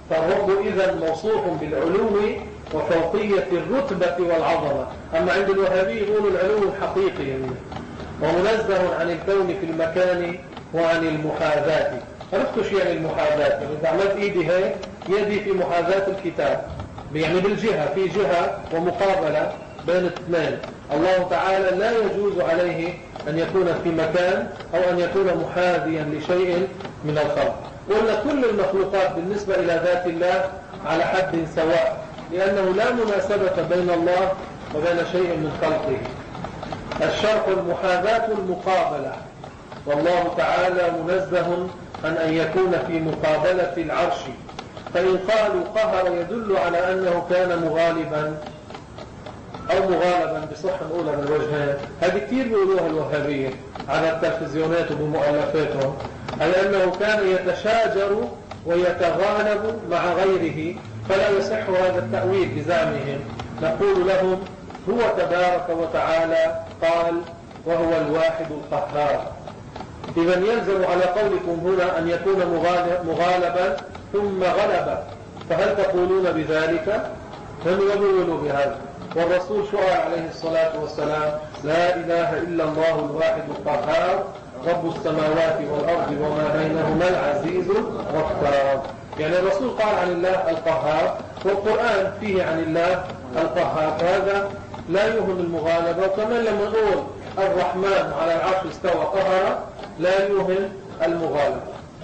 فالرب إذا موصوف بالعلو وفوقية الرتبة والعظمة. أما عند الوهابي يقولوا العلو الحقيقي يعني ومنزه عن الكون في المكان وعن المحاذاة. عرفتوا شو يعني المحاذاة؟ يعني إذا عملت إيدي هيك يدي في محاذاة الكتاب، يعني بالجهة، في جهة ومقابلة بين الاثنين. الله تعالى لا يجوز عليه أن يكون في مكان أو أن يكون محاذيا لشيء من الخلق. قلنا كل المخلوقات بالنسبة إلى ذات الله على حد سواء، لأنه لا مناسبة بين الله وبين شيء من خلقه. الشرط المحاذاة المقابلة، والله تعالى منزه عن أن يكون في مقابلة العرش. فإن قالوا قهر يدل على أنه كان مغالبا أو مغالبا بصح أولى من الوجهين. هذه كثير بيقولوها الوهابية على التلفزيونات وبمؤلفاتهم، أي أنه كان يتشاجر ويتغالب مع غيره، فلا يصح هذا التأويل بزعمهم. نقول لهم هو تبارك وتعالى قال وهو الواحد القهار. إذا يلزم على قولكم هنا أن يكون مغالبا ثم غلب، فهل تقولون بذلك؟ هم يقولوا بهذا. والرسول شعر عليه الصلاة والسلام لا إله إلا الله الواحد القهار رب السماوات والأرض وما بينهما العزيز الغفار. يعني الرسول قال عن الله القهار، والقرآن فيه عن الله القهار، فهذا لا يهم المغالبة. وكمان لما نقول الرحمن على العرش استوى قهر لا يهم المغالبة.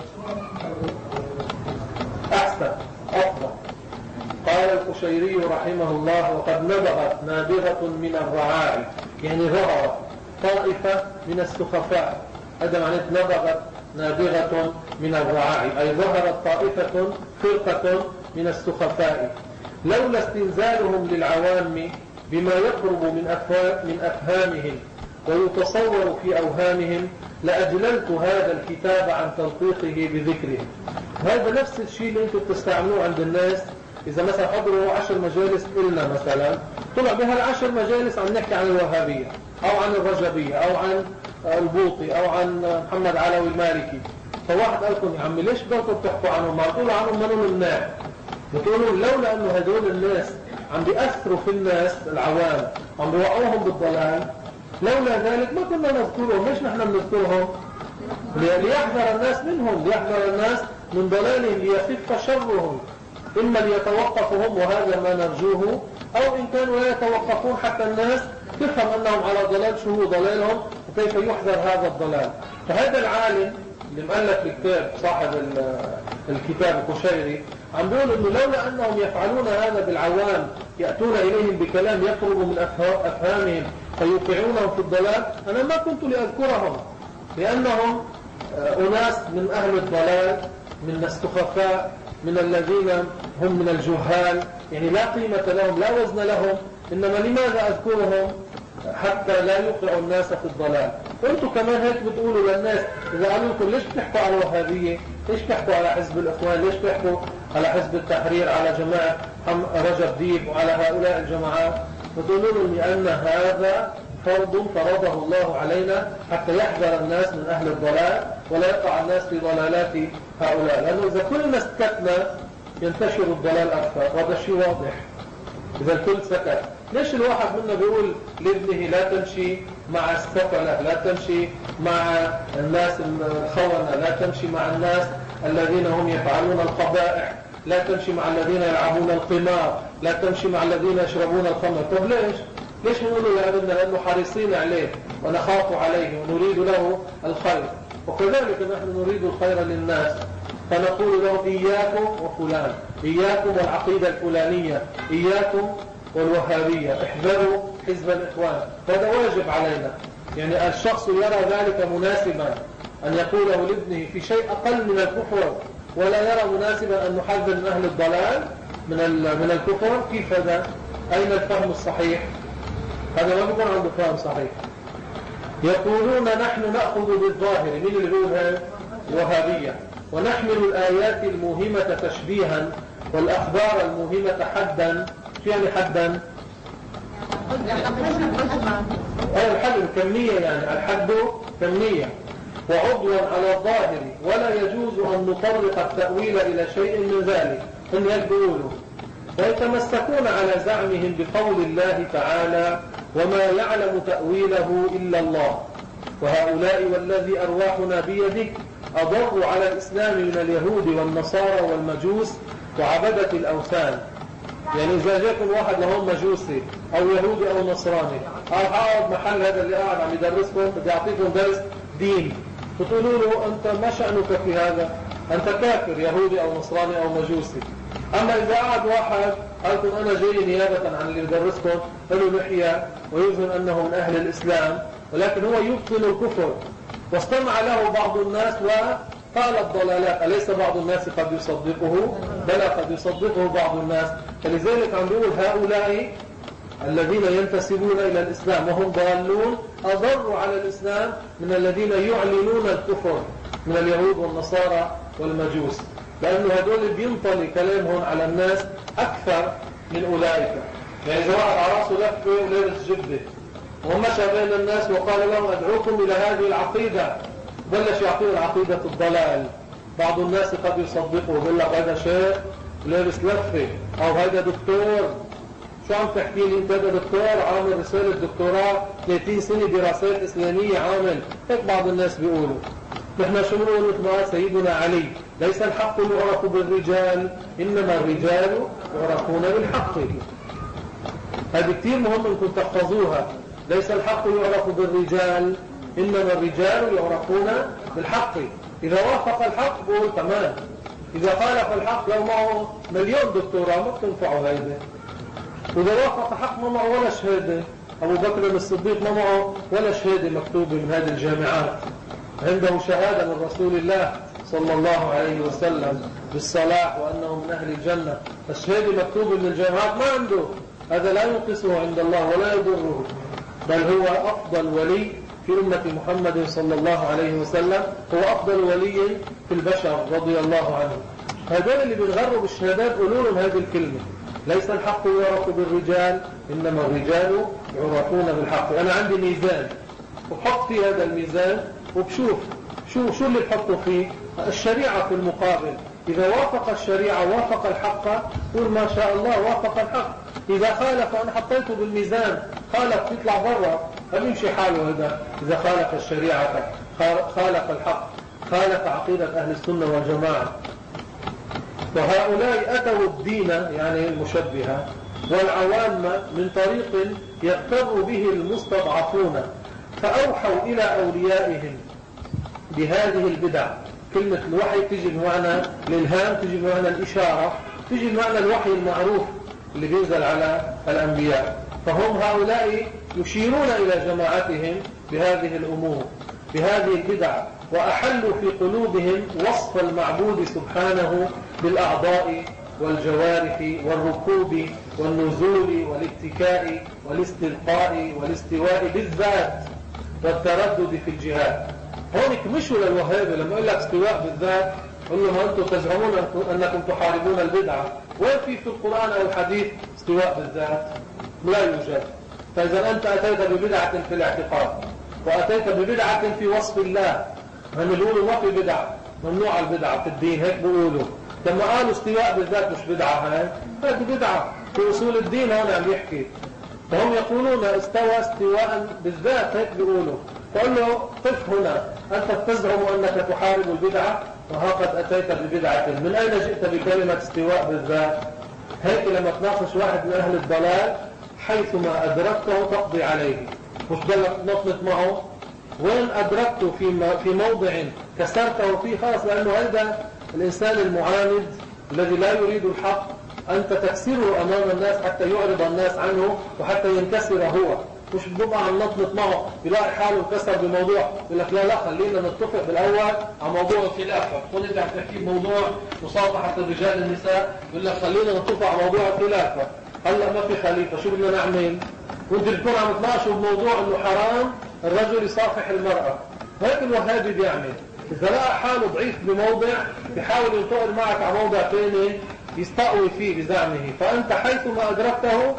أحسن أفضل. قال القشيري رحمه الله وقد نبغت نابغة من الرعاعي، يعني ظهرت طائفة من السخفاء. هذا معنى نبغت نابغة من الرعاعي، أي ظهرت طائفة فرقة من السخفاء لولا استنزالهم للعوام بما يقرب من من أفهامهم ويتصور في أوهامهم لأجللت هذا الكتاب عن تنطيقه بذكره. هذا نفس الشيء اللي انتم بتستعملوه عند الناس. إذا مثلا حضروا عشر مجالس إلنا مثلا، طلع بها العشر مجالس عم نحكي عن الوهابية أو عن الرجبية أو عن البوطي أو عن محمد علوي المالكي، فواحد قال لكم يا عمي ليش بدكم تحكوا عنهم؟ ما تقولوا عنهم منهم الناس. بتقولوا لولا أنه هدول الناس عم بيأثروا في الناس العوام، عم بيوقعوهم بالضلال، لولا ذلك ما كنا نذكرهم. ليش نحن بنذكرهم؟ ليحذر الناس منهم، ليحذر الناس من ضلالهم، ليخف شرهم. إما ليتوقفوا هم وهذا ما نرجوه، أو إن كانوا لا يتوقفون حتى الناس تفهم أنهم على ضلال شو هو ضلالهم وكيف يحذر هذا الضلال. فهذا العالم اللي مؤلف الكتاب صاحب الكتاب القشيري عم بيقول إنه لولا أنهم يفعلون هذا بالعوام، يأتون إليهم بكلام يقرب من أفهامهم فيوقعونهم في الضلال، أنا ما كنت لأذكرهم، لأنهم أناس من أهل الضلال، من السخفاء، من الذين هم من الجهال، يعني لا قيمة لهم لا وزن لهم. إنما لماذا أذكرهم؟ حتى لا يوقع الناس في الضلال. وانتم كمان هيك بتقولوا للناس إذا قالوا لكم ليش بتحكوا على الوهابية، ليش بتحكوا على حزب الإخوان، ليش بتحكوا على حزب التحرير، على جماعة رجب ديب وعلى هؤلاء الجماعات، بتقولوا لهم لأن هذا فرض فرضه الله علينا حتى يحذر الناس من أهل الضلال ولا يقع الناس في ضلالات هؤلاء. لأنه إذا كلنا سكتنا ينتشر الضلال أكثر، وهذا شيء واضح. إذا الكل سكت، ليش الواحد منا بيقول لابنه لا تمشي مع السفلة، لا تمشي مع الناس الخونة، لا تمشي مع الناس الذين هم يفعلون القبائح، لا تمشي مع الذين يلعبون القمار، لا تمشي مع الذين يشربون الخمر. طب ليش؟ ليش نقولوا يا ابننا؟ لأنه حريصين عليه ونخاف عليه ونريد له الخير، وكذلك نحن نريد الخير للناس، فنقول لهم إياكم وفلان، إياكم والعقيدة الفلانية، إياكم والوهابية، احذروا حزب الإخوان. هذا واجب علينا. يعني الشخص يرى ذلك مناسبا أن يقوله لابنه في شيء أقل من الكفر، ولا يرى مناسبا أن نحذر من أهل الضلال من من الكفر. كيف هذا؟ أين الفهم الصحيح؟ هذا ما بيكون عنده فهم صحيح. يقولون نحن نأخذ بالظاهر، مين اللي بيقول هذا؟ الوهابية. ونحمل الآيات الموهمة تشبيها والأخبار الموهمة حدا. شو يعني حدا؟ أي الحد كمية، يعني الحد كمية وعضوا على الظاهر، ولا يجوز أن نطرق التأويل إلى شيء من ذلك. إن يقولوا فيتمسكون على زعمهم بقول الله تعالى وما يعلم تأويله إلا الله، وهؤلاء والذي أرواحنا بيده أضروا على الإسلام من اليهود والنصارى والمجوس وعبدة الأوثان. يعني إذا جاكم واحد لهم مجوسي أو يهودي أو نصراني أو قاعد محل هذا اللي قاعد عم يدرسكم بدي أعطيكم درس دين، بتقولوا له أنت ما شأنك في هذا؟ أنت كافر يهودي أو نصراني أو مجوسي. أما إذا قاعد واحد قالكم أنا جاي نيابة عن اللي يدرسكم له لحية ويظن أنه من أهل الإسلام، ولكن هو يبطل الكفر واستمع له بعض الناس وقال الضلالات، أليس بعض الناس قد يصدقه؟ بلى قد يصدقه بعض الناس. فلذلك عم بيقول هؤلاء الذين ينتسبون إلى الإسلام وهم ضالون أضروا على الإسلام من الذين يعلنون الكفر من اليهود والنصارى والمجوس، لأنه هدول بينطلي كلامهم على الناس أكثر من أولئك. يعني إذا واحد على رأسه لفه ولابس جبة ومشى بين الناس وقال لهم أدعوكم إلى هذه العقيدة، بلش يعطيه العقيدة الضلال، بعض الناس قد يصدقه ويقول لك هذا شيخ لابس لفه أو هذا دكتور. شو عم تحكي لي انت؟ هذا دكتور عامل رسالة دكتوراه ثلاثين سنة دراسات إسلامية عامل. هيك بعض الناس بيقولوا. نحن شو بنقول مثل سيدنا علي ليس الحق يعرف بالرجال إنما الرجال يعرفون بالحق. هذه كتير مهم انكم تحفظوها. ليس الحق يعرف بالرجال إنما الرجال يعرفون بالحق. إذا وافق الحق بقول تمام، إذا خالف الحق لو معه مليون دكتوراه ما بتنفعه هيدا. وإذا وافق حق ما معه ولا شهادة، أبو بكر الصديق ما معه ولا شهادة مكتوبة من هذه الجامعات، عنده شهادة من رسول الله صلى الله عليه وسلم بالصلاح وأنه من أهل الجنة، الشهادة مكتوبة من الجامعات ما عنده. هذا لا ينقصه عند الله ولا يضره، بل هو أفضل ولي في أمة محمد صلى الله عليه وسلم، هو أفضل ولي في البشر رضي الله عنه. هذول اللي بينغروا بالشهادات قولوا لهم هذه الكلمة، ليس الحق يعرف بالرجال إنما الرجال يعرفون بالحق. أنا عندي ميزان وبحط فيه هذا الميزان وبشوف شو شو اللي بحطه فيه الشريعة في المقابل. إذا وافق الشريعة وافق الحق قول ما شاء الله وافق الحق. إذا خالف أنا حطيته بالميزان خالف يطلع برا فبيمشي حاله. هذا إذا خالف الشريعة خالف الحق، خالف عقيدة أهل السنة والجماعة. وهؤلاء أتوا الدين يعني المشبهة والعوام من طريق يغتر به المستضعفون، فأوحوا إلى أوليائهم بهذه البدع. كلمة الوحي تجي بمعنى الإلهام، تجي بمعنى الإشارة، تجي بمعنى الوحي المعروف اللي بينزل على الأنبياء. فهم هؤلاء يشيرون إلى جماعتهم بهذه الأمور بهذه البدع، وأحلوا في قلوبهم وصف المعبود سبحانه بالأعضاء والجوارح والركوب والنزول والاتكاء والاستلقاء والاستواء بالذات والتردد في الجهات. هونك مشوا للوهابة لما يقول لك استواء بالذات قل لهم أنتم تزعمون أنكم تحاربون البدعة، وين في في القرآن أو الحديث استواء بالذات؟ لا يوجد. فإذا أنت أتيت ببدعة في الاعتقاد وأتيت ببدعة في وصف الله، هم يقولوا ما في بدعة، ممنوع البدعة في الدين، هيك بيقولوا. لما قالوا استواء بالذات مش بدعة، هاي هذه بدعة في أصول الدين. هون عم يحكي فهم يقولون استوى استواء بالذات، هيك بيقولوا. فقال له قف هنا، أنت تزعم أنك تحارب البدعة وها قد أتيت ببدعة، من أين جئت بكلمة استواء بالذات؟ هيك لما تناقش واحد من أهل الضلال حيثما أدركته تقضي عليه، مش ضلك نطلق معه وين أدركته في في موضع كسرته فيه خلاص، لأنه هذا الإنسان المعاند الذي لا يريد الحق أنت تكسره أمام الناس حتى يعرض الناس عنه وحتى ينكسر هو. مش بضبع عن نطلق معه يلاقي حاله انكسر بموضوع يقول لك لا لا خلينا نتفق بالأول على موضوع الخلاف. تكون انت عم تحكي بموضوع مصافحة الرجال النساء يقول لك خلينا نتفق على موضوع الخلافة. هلا ما في خليفة شو بدنا نعمل؟ وانت بتكون عم تناقشوا بموضوع انه حرام الرجل يصافح المرأة. هيك الوهابي بيعمل، إذا لقى حاله ضعيف بموضع بيحاول ينتقل معك على موضع ثاني يستقوي فيه بزعمه، فأنت حيثما أدركته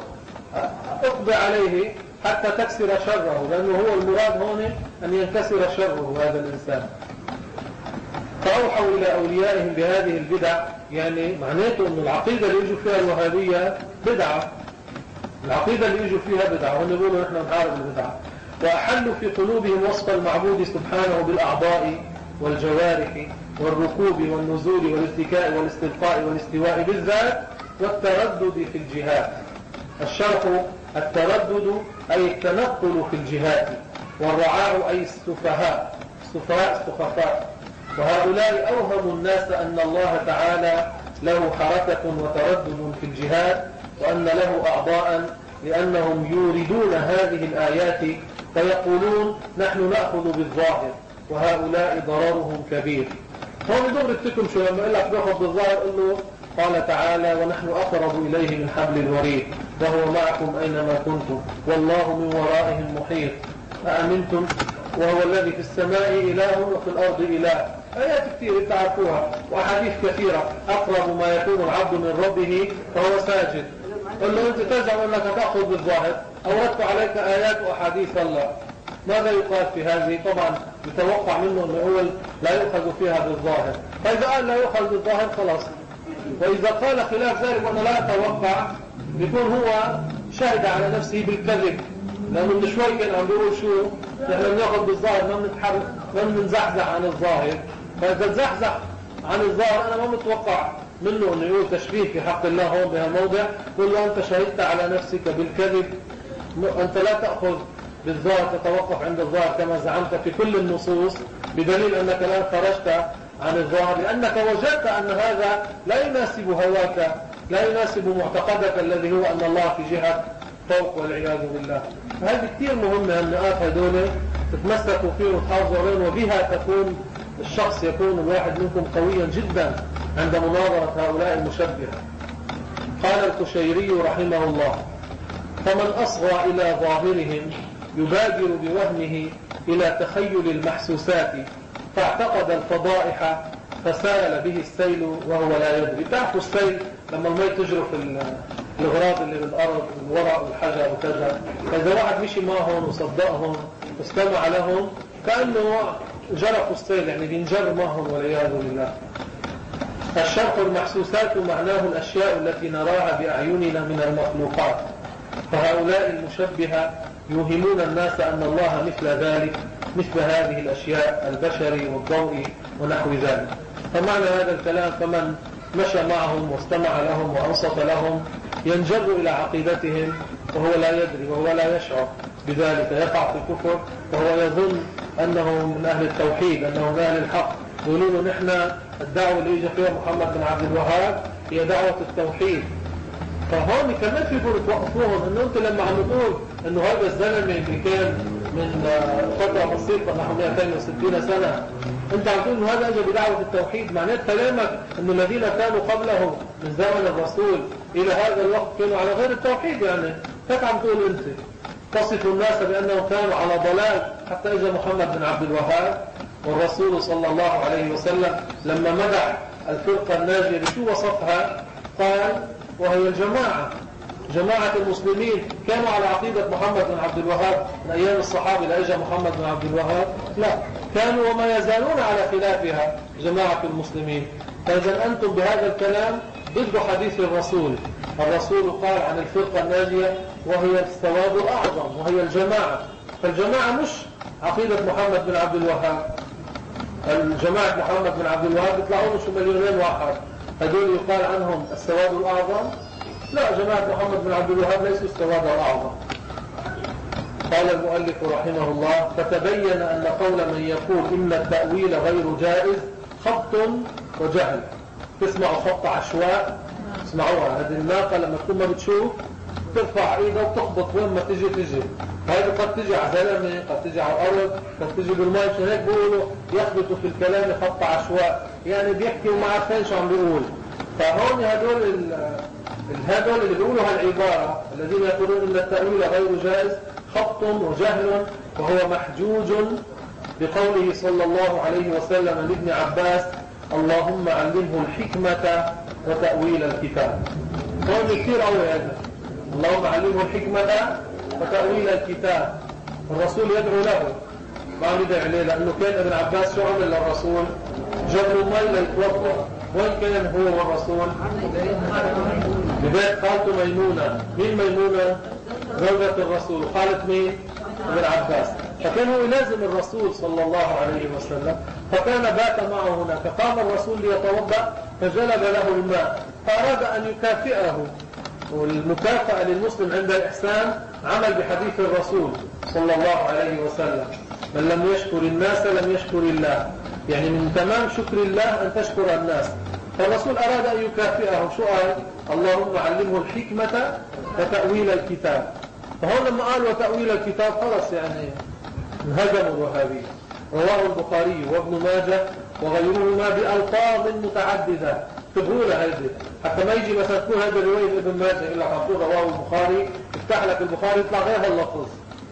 اقضي عليه حتى تكسر شره، لأنه هو المراد هون أن ينكسر شره هذا الإنسان. فأوحوا إلى أوليائهم بهذه البدع يعني معناته أن العقيدة اللي يجوا فيها الوهابية بدعة، العقيدة اللي يجوا فيها بدعة، وهم يقولوا نحن نحارب البدعة. وأحلوا في قلوبهم وصف المعبود سبحانه بالأعضاء والجوارح والركوب والنزول والاتكاء والاستلقاء والاستواء بالذات والتردد في الجهات. الشرح: التردد أي التنقل في الجهات، والرعاع أي السفهاء، السفهاء السخفاء. وهؤلاء أوهموا الناس أن الله تعالى له حركة وتردد في الجهات، وأن له أعضاء، لأنهم يوردون هذه الآيات فيقولون نحن نأخذ بالظاهر، وهؤلاء ضررهم كبير. هون دغري بتكم شو لما يقول لك باخذ بالظاهر، قل له قال تعالى ونحن أقرب إليه من حبل الوريد وهو معكم أينما كنتم والله من ورائهم محيط أأمنتم وهو الذي في السماء إله وفي الأرض إله. آيات كثيرة تعرفوها وأحاديث كثيرة. أقرب ما يكون العبد من ربه فهو ساجد. قل له أنت تزعم أنك تأخذ بالظاهر، أوردت عليك آيات وأحاديث الله، ماذا يقال في هذه؟ طبعا يتوقع منه أنه هو لا يؤخذ فيها بالظاهر، فإذا قال لا يؤخذ بالظاهر خلاص. وإذا قال خلاف ذلك وأنا لا أتوقع، يكون هو شهد على نفسه بالكذب، لأنه من شوي كان عم بيقول شو نحن بناخذ بالظاهر، ما بنتحرك، ما بنزحزح عن الظاهر. فإذا تزحزح عن الظاهر أنا ما متوقع منه أنه يقول تشبيه في حق الله هون بهالموضع. قل له أنت شهدت على نفسك بالكذب، أنت لا تأخذ بالظاهر، تتوقف عند الظاهر كما زعمت في كل النصوص، بدليل أنك الآن خرجت عن الظاهر لأنك وجدت أن هذا لا يناسب هواك، لا يناسب معتقدك الذي هو أن الله في جهة فوق والعياذ بالله. فهذه كثير مهمة النقاط هذول تتمسكوا فيه وتحافظوا عليهم، وبها تكون الشخص يكون الواحد منكم قويا جدا عند مناظرة هؤلاء المشبهة. قال القشيري رحمه الله: فمن أصغى إلى ظاهرهم يبادر بوهمه إلى تخيل المحسوسات فاعتقد الفضائح فسال به السيل وهو لا يدري. تعرفوا السيل لما الماء تجري في الغراب اللي بالأرض الورق والحجر وكذا، فإذا واحد مشي معهم وصدقهم واستمع لهم كأنه جرفوا السيل، يعني بينجر معهم والعياذ بالله. الشرح: المحسوسات معناه الأشياء التي نراها بأعيننا من المخلوقات. فهؤلاء المشبهة يوهمون الناس أن الله مثل ذلك، مثل هذه الأشياء، البشر والضوء ونحو ذلك. فمعنى هذا الكلام: فمن مشى معهم واستمع لهم وأنصت لهم ينجر إلى عقيدتهم وهو لا يدري وهو لا يشعر بذلك، يقع في الكفر وهو يظن أنه من أهل التوحيد، أنه من أهل الحق. يقولون نحن الدعوة اللي يجي فيها محمد بن عبد الوهاب هي دعوة التوحيد. فهون كمان في فرق توقفوهم، انه انت لما عم تقول انه هذا الزلمه اللي كان من فتره بسيطه نحو مئتين وستين سنه، انت عم تقول انه هذا اجى بدعوه التوحيد، معناه كلامك انه الذين كانوا قبله من زمن الرسول الى هذا الوقت كانوا على غير التوحيد. يعني كيف عم تقول انت تصف الناس بانهم كانوا على ضلال حتى اجى محمد بن عبد الوهاب؟ والرسول صلى الله عليه وسلم لما مدح الفرقه الناجيه بشو وصفها؟ قال وهي الجماعة، جماعة المسلمين كانوا على عقيدة محمد بن عبد الوهاب من أيام الصحابة لا إجا محمد بن عبد الوهاب، لا، كانوا وما يزالون على خلافها جماعة المسلمين. فإذا أنتم بهذا الكلام ضد حديث الرسول. الرسول قال عن الفرقة الناجية وهي السواد الأعظم وهي الجماعة. فالجماعة مش عقيدة محمد بن عبد الوهاب. الجماعة محمد بن عبد الوهاب يطلعون شو مليونين واحد، هذول يقال عنهم السواد الأعظم؟ لا، جماعة محمد بن عبد الوهاب ليسوا السواد الأعظم. قال المؤلف رحمه الله: فتبين أن قول من يقول إن التأويل غير جائز خبط وجهل. تسمعوا خبط عشواء؟ اسمعوها، هذه الناقة لما تكون ما بتشوف ترفع ايدها وتخبط وين ما تجي تجي. هذه قد تجي على زلمه، قد تجي على الارض، قد تجي بالماء. عشان هيك بيقولوا يخبطوا في الكلام خبط عشواء، يعني بيحكي وما عارفين شو عم بيقول. فهون هدول هدول اللي بيقولوا هالعباره الذين يقولون ان التأويل غير جائز خبط وجهل، وهو محجوج بقوله صلى الله عليه وسلم لابن عباس: اللهم علمه الحكمة وتأويل الكتاب. هون كثير قوي هذا، اللهم علمه الحكمة وتأويل الكتاب. الرسول يدعو له، ما عم يدعي عليه، لأنه كان ابن عباس شو عمل للرسول؟ جاب له مي ليتوضا، وين كان هو والرسول؟ ببيت خالته ميمونة. مين ميمونة؟ زوجة الرسول. خالة مين؟ ابن عباس. فكان هو يلازم الرسول صلى الله عليه وسلم، فكان بات معه هناك. فقام الرسول ليتوضأ فجلب له الماء، فأراد أن يكافئه. والمكافأة للمسلم عند الإحسان عمل بحديث الرسول صلى الله عليه وسلم: من لم يشكر الناس لم يشكر الله. يعني من تمام شكر الله أن تشكر الناس. فالرسول أراد أن يكافئه. شو قال؟ اللهم علمه الحكمة وتأويل الكتاب. فهون لما قال وتأويل الكتاب خلص يعني انهزموا الوهابية. رواه البخاري وابن ماجه وغيرهما بألفاظ متعددة. تبهوا له هذه حتى ما يجي مثلا تكون هذا الرواية ابن ماجه إلا حطوه رواه البخاري، افتح لك البخاري يطلع غير هاللفظ.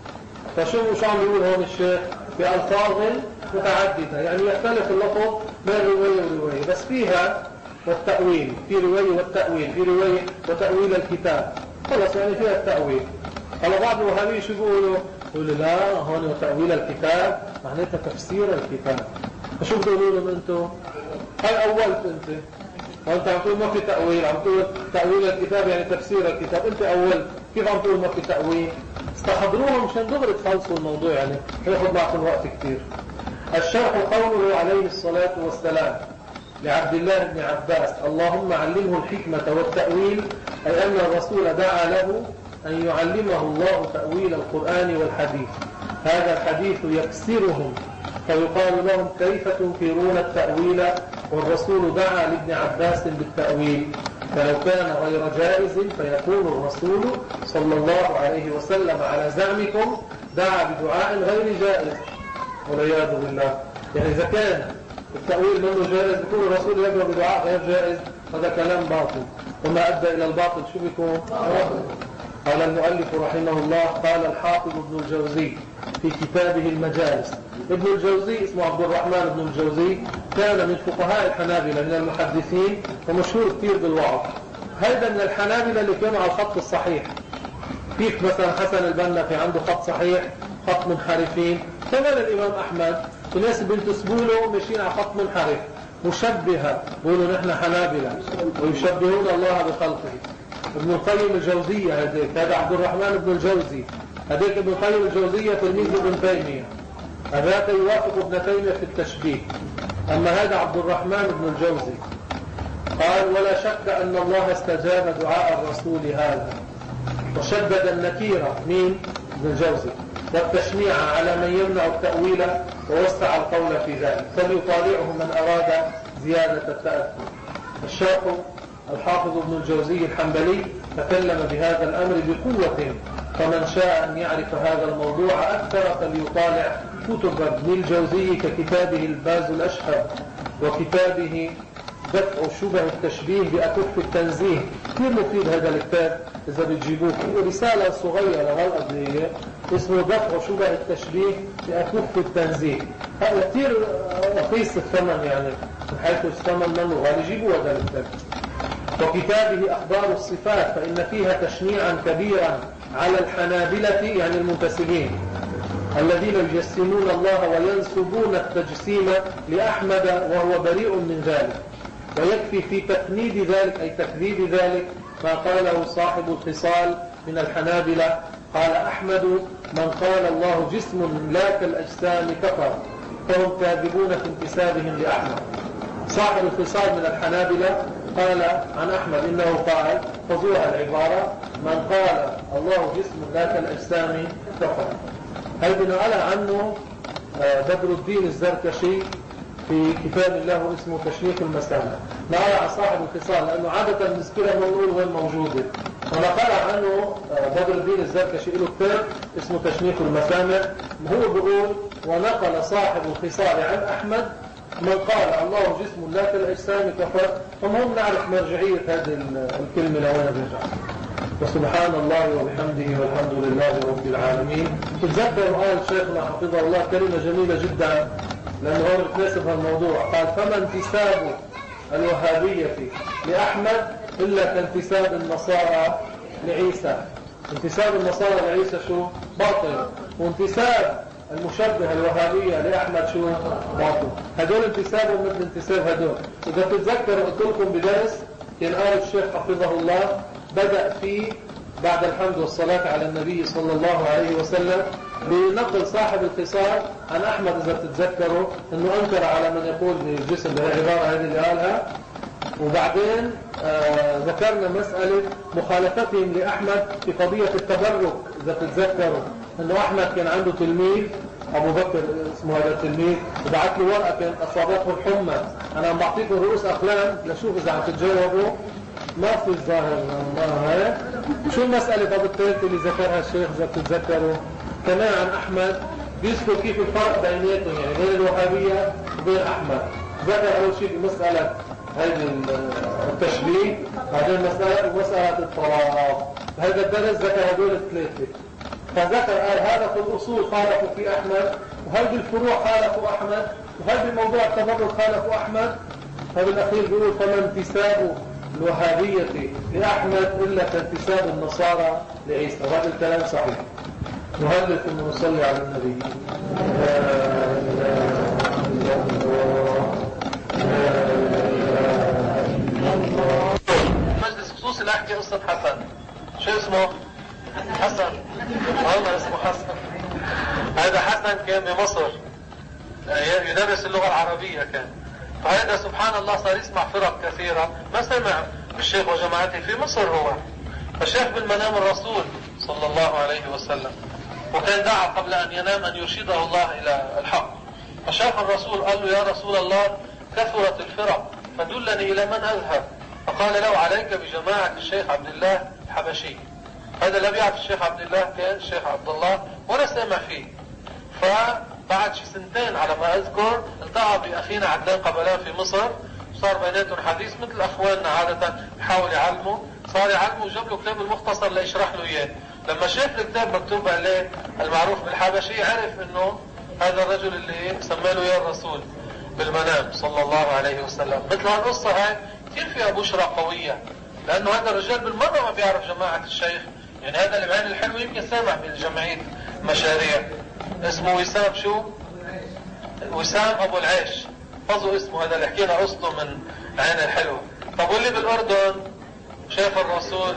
فشو شو عم يقول هون الشيخ؟ بألفاظ متعددة، يعني يختلف اللفظ بين رواية ورواية، بس فيها والتأويل، في رواية والتأويل، في رواية وتأويل الكتاب. خلص يعني فيها التأويل. هلا بعض الوهابية شو بيقولوا؟ يقولوا لا هون وتأويل الكتاب معناتها تفسير الكتاب. فشو بتقولوا لهم انتم؟ هاي أولت انت، وانت عم تقول ما في تأويل، عم تقول تأويل الكتاب يعني تفسير الكتاب. انت أول كيف عم تقول ما في تأويل؟ استحضروهم مشان دغري تخلصوا الموضوع، يعني ياخذ معكم وقت كثير. الشرح قوله عليه الصلاة والسلام لعبد الله بن عباس: اللهم علمه الحكمة والتأويل، أي أن الرسول دعا له أن يعلمه الله تأويل القرآن والحديث. هذا الحديث يكسرهم، فيقال لهم: كيف تنكرون التأويل والرسول دعا لابن عباس بالتأويل؟ فلو كان غير جائز فيكون الرسول صلى الله عليه وسلم على زعمكم دعا بدعاء غير جائز، والعياذ بالله. يعني إذا كان التأويل منه جائز يكون الرسول يدعو بدعاء غير جائز، هذا كلام باطل، وما أدى إلى الباطل شو بيكون؟ قال المؤلف رحمه الله: قال الحافظ ابن الجوزي في كتابه المجالس. ابن الجوزي اسمه عبد الرحمن بن الجوزي، كان من فقهاء الحنابلة من المحدثين، ومشهور كثير بالوعظ. هذا من الحنابلة اللي كانوا على الخط الصحيح. فيك مثلا حسن البنا في عنده خط صحيح، خط منحرفين. كمان الإمام أحمد في ناس بينتسبوا له ماشيين على خط منحرف، مشبهة، بيقولوا نحن حنابلة ويشبهون الله بخلقه. ابن القيم الجوزية هذيك، هذا عبد الرحمن بن الجوزي، هذيك ابن القيم الجوزية تلميذ ابن تيمية، هذاك يوافق ابن تيمية في التشبيه. أما هذا عبد الرحمن بن الجوزي قال: ولا شك أن الله استجاب دعاء الرسول هذا، وشدد النكيرة مين؟ ابن الجوزي، والتشنيع على من يمنع التأويل، ووسع القول في ذلك، فليطالعه من أراد زيادة التأثر. الشيخ الحافظ ابن الجوزي الحنبلي تكلم بهذا الأمر بقوة، فمن شاء أن يعرف هذا الموضوع أكثر فليطالع كتب ابن الجوزي ككتابه الباز الأشهر، وكتابه دفع شبه التشبيه بأكف التنزيه. كثير مفيد هذا الكتاب إذا بتجيبوه، رسالة صغيرة هالقضية اسمه دفع شبه التشبيه بأكف التنزيه. هذا كثير رخيص الثمن، يعني من حيث الثمن منه غالي، جيبوا هذا الكتاب. وكتابه أخبار الصفات، فإن فيها تشنيعا كبيرا على الحنابلة، يعني المنتسبين الذين يجسمون الله وينسبون التجسيم لأحمد وهو بريء من ذلك. ويكفي في تفنيد ذلك أي تكذيب ذلك ما قاله صاحب الخصال من الحنابلة. قال أحمد: من قال الله جسم لا كالأجسام كفر، فهم كاذبون في انتسابهم لأحمد. صاحب الخصال من الحنابلة قال عن أحمد إنه قال، فضوها العبارة: من قال الله جسم لا كالأجسام كفر. هل بنقلها عنه بدر الدين الزركشي في كتاب له اسمه تشنيف المسامع. نقل عن صاحب الخصال لأنه عادة نذكرها ونقول وين موجودة، ونقل عنه بدر الدين الزركشي له كتاب اسمه تشنيف المسامع. هو بيقول: ونقل صاحب الخصال عن أحمد من قال الله جسم لا كالأجسام كفر. فمهم نعرف مرجعية هذه الكلمة لوين رجع. وسبحان الله وبحمده والحمد لله رب العالمين. تتذكر قال شيخنا حفظه الله كلمة جميلة جدا لأنه هو بتناسب الموضوع. قال: فما انتساب الوهابية لأحمد إلا كانتساب النصارى لعيسى. انتساب النصارى لعيسى شو؟ باطل. وانتساب المشبهة الوهابية لأحمد شو باطل. هدول انتسابهم مثل انتساب هدول. إذا تتذكر قلت لكم بدرس كان قال الشيخ حفظه الله بدأ فيه بعد الحمد والصلاة على النبي صلى الله عليه وسلم بنقل صاحب الخصال عن أحمد إذا تتذكروا أنه أنكر على من يقول بالجسم بالعبارة هذه اللي قالها. وبعدين آه ذكرنا مسألة مخالفتهم لأحمد في قضية التبرك. إذا تتذكروا أنه أحمد كان عنده تلميذ أبو بكر اسمه هذا التلميذ وبعت له ورقة كانت أصابته الحمى. أنا عم بعطيكم رؤوس أقلام لشوف إذا عم تتجاوبوا. ما في الظاهر ما هيك. شو المسألة طب الثالثة اللي ذكرها الشيخ إذا تتذكروا كمان عن أحمد بيذكر كيف الفرق بيناتهم يعني بين الوهابية وبين أحمد. ذكر أول شيء بمسألة هذه التشبيه بعدين مسألة ومسألة الطلاق. هذا الدرس ذكر هذول الثلاثة. فذكر قال هذا في الأصول خالفوا في أحمد وهذه الفروع خالفوا أحمد وهذه موضوع التبرك خالفوا أحمد. فبالأخير بيقول فما انتساب الوهابية لأحمد إلا كانتساب النصارى لعيسى. وهذا الكلام صحيح. نهلك أن نصلي على النبي. مجلس خصوصي لا أحكي قصة حسن. شو اسمه؟ حسن. والله اسمه حسن. هذا حسن كان بمصر يدرس اللغة العربية كان. فهذا سبحان الله صار يسمع فرق كثيرة ما سمع الشيخ وجماعته في مصر. هو فشاف بالمنام الرسول صلى الله عليه وسلم وكان دعا قبل أن ينام أن يرشده الله إلى الحق. فشاف الرسول قال له يا رسول الله كثرت الفرق فدلني إلى من أذهب. فقال له عليك بجماعة الشيخ عبد الله الحبشي. هذا لا بيعرف الشيخ عبد الله كان الشيخ عبد الله ولا سمع فيه. فبعد شي سنتين على ما أذكر التقى بأخينا عدنان قبلان في مصر صار بيناتهم حديث مثل أخواننا عادة يحاول يعلمه. صار يعلمه وجاب له كتاب المختصر ليشرح له إياه. لما شاف الكتاب مكتوب عليه المعروف بالحبشي عرف إنه هذا الرجل اللي سمى له يا الرسول بالمنام صلى الله عليه وسلم. مثل هالقصة هاي كثير فيها بشرى قوية لأنه هذا الرجال بالمرة ما بيعرف جماعة الشيخ. يعني هذا اللي بعين الحلو يمكن سامع بالجمعية مشاريع اسمه وسام شو؟ وسام أبو العيش. فضوا اسمه هذا اللي حكينا قصته من عين الحلو. طب واللي بالأردن شاف الرسول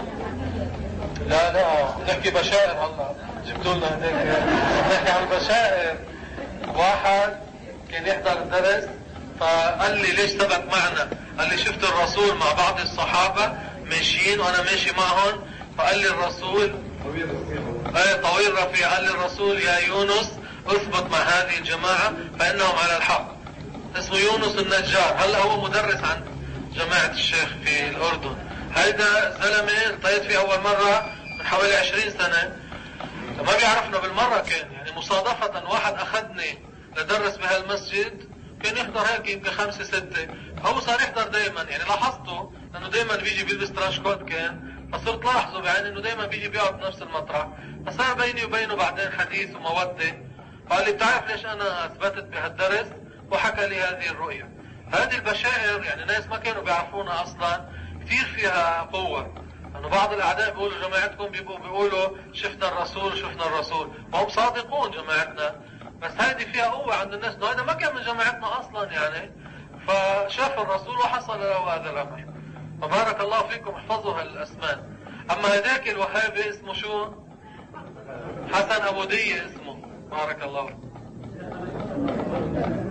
لا لا نحكي بشائر. هلا جبتوا لنا هذيك نحكي عن البشائر. واحد كان يحضر الدرس فقال لي ليش سبق معنا؟ قال لي شفت الرسول مع بعض الصحابة ماشيين وانا ماشي معهم. فقال لي الرسول ايه طويل رفيع. قال لي الرسول يا يونس اثبت مع هذه الجماعة فانهم على الحق. اسمه يونس النجار. هلا هو مدرس عند جماعة الشيخ في الاردن. هيدا زلمة التقيت فيه اول مرة من حوالي عشرين سنة. ما بيعرفنا بالمرة كان يعني مصادفة واحد اخذني لدرس بهالمسجد كان يحضر هيك يمكن خمسة ستة. هو صار يحضر دايما يعني لاحظته انه دايما بيجي بيلبس ترانش كوت كان. فصرت لاحظه بعين انه دايما بيجي بيقعد بنفس المطرح. فصار بيني وبينه بعدين حديث ومودة. قال لي بتعرف ليش انا اثبتت بهالدرس؟ وحكى لي هذه الرؤية. هذه البشائر يعني ناس ما كانوا بيعرفونها اصلا كثير فيها قوة. انه بعض الاعداء بيقولوا جماعتكم بيقولوا شفنا الرسول شفنا الرسول وهم صادقون جماعتنا. بس هذه فيها قوة عند الناس. انه هذا ما كان من جماعتنا اصلا يعني. فشاف الرسول وحصل له هذا الامر. فبارك الله فيكم احفظوا هالاسماء. اما هذاك الوهابي اسمه شو؟ حسن ابو دية اسمه. بارك الله.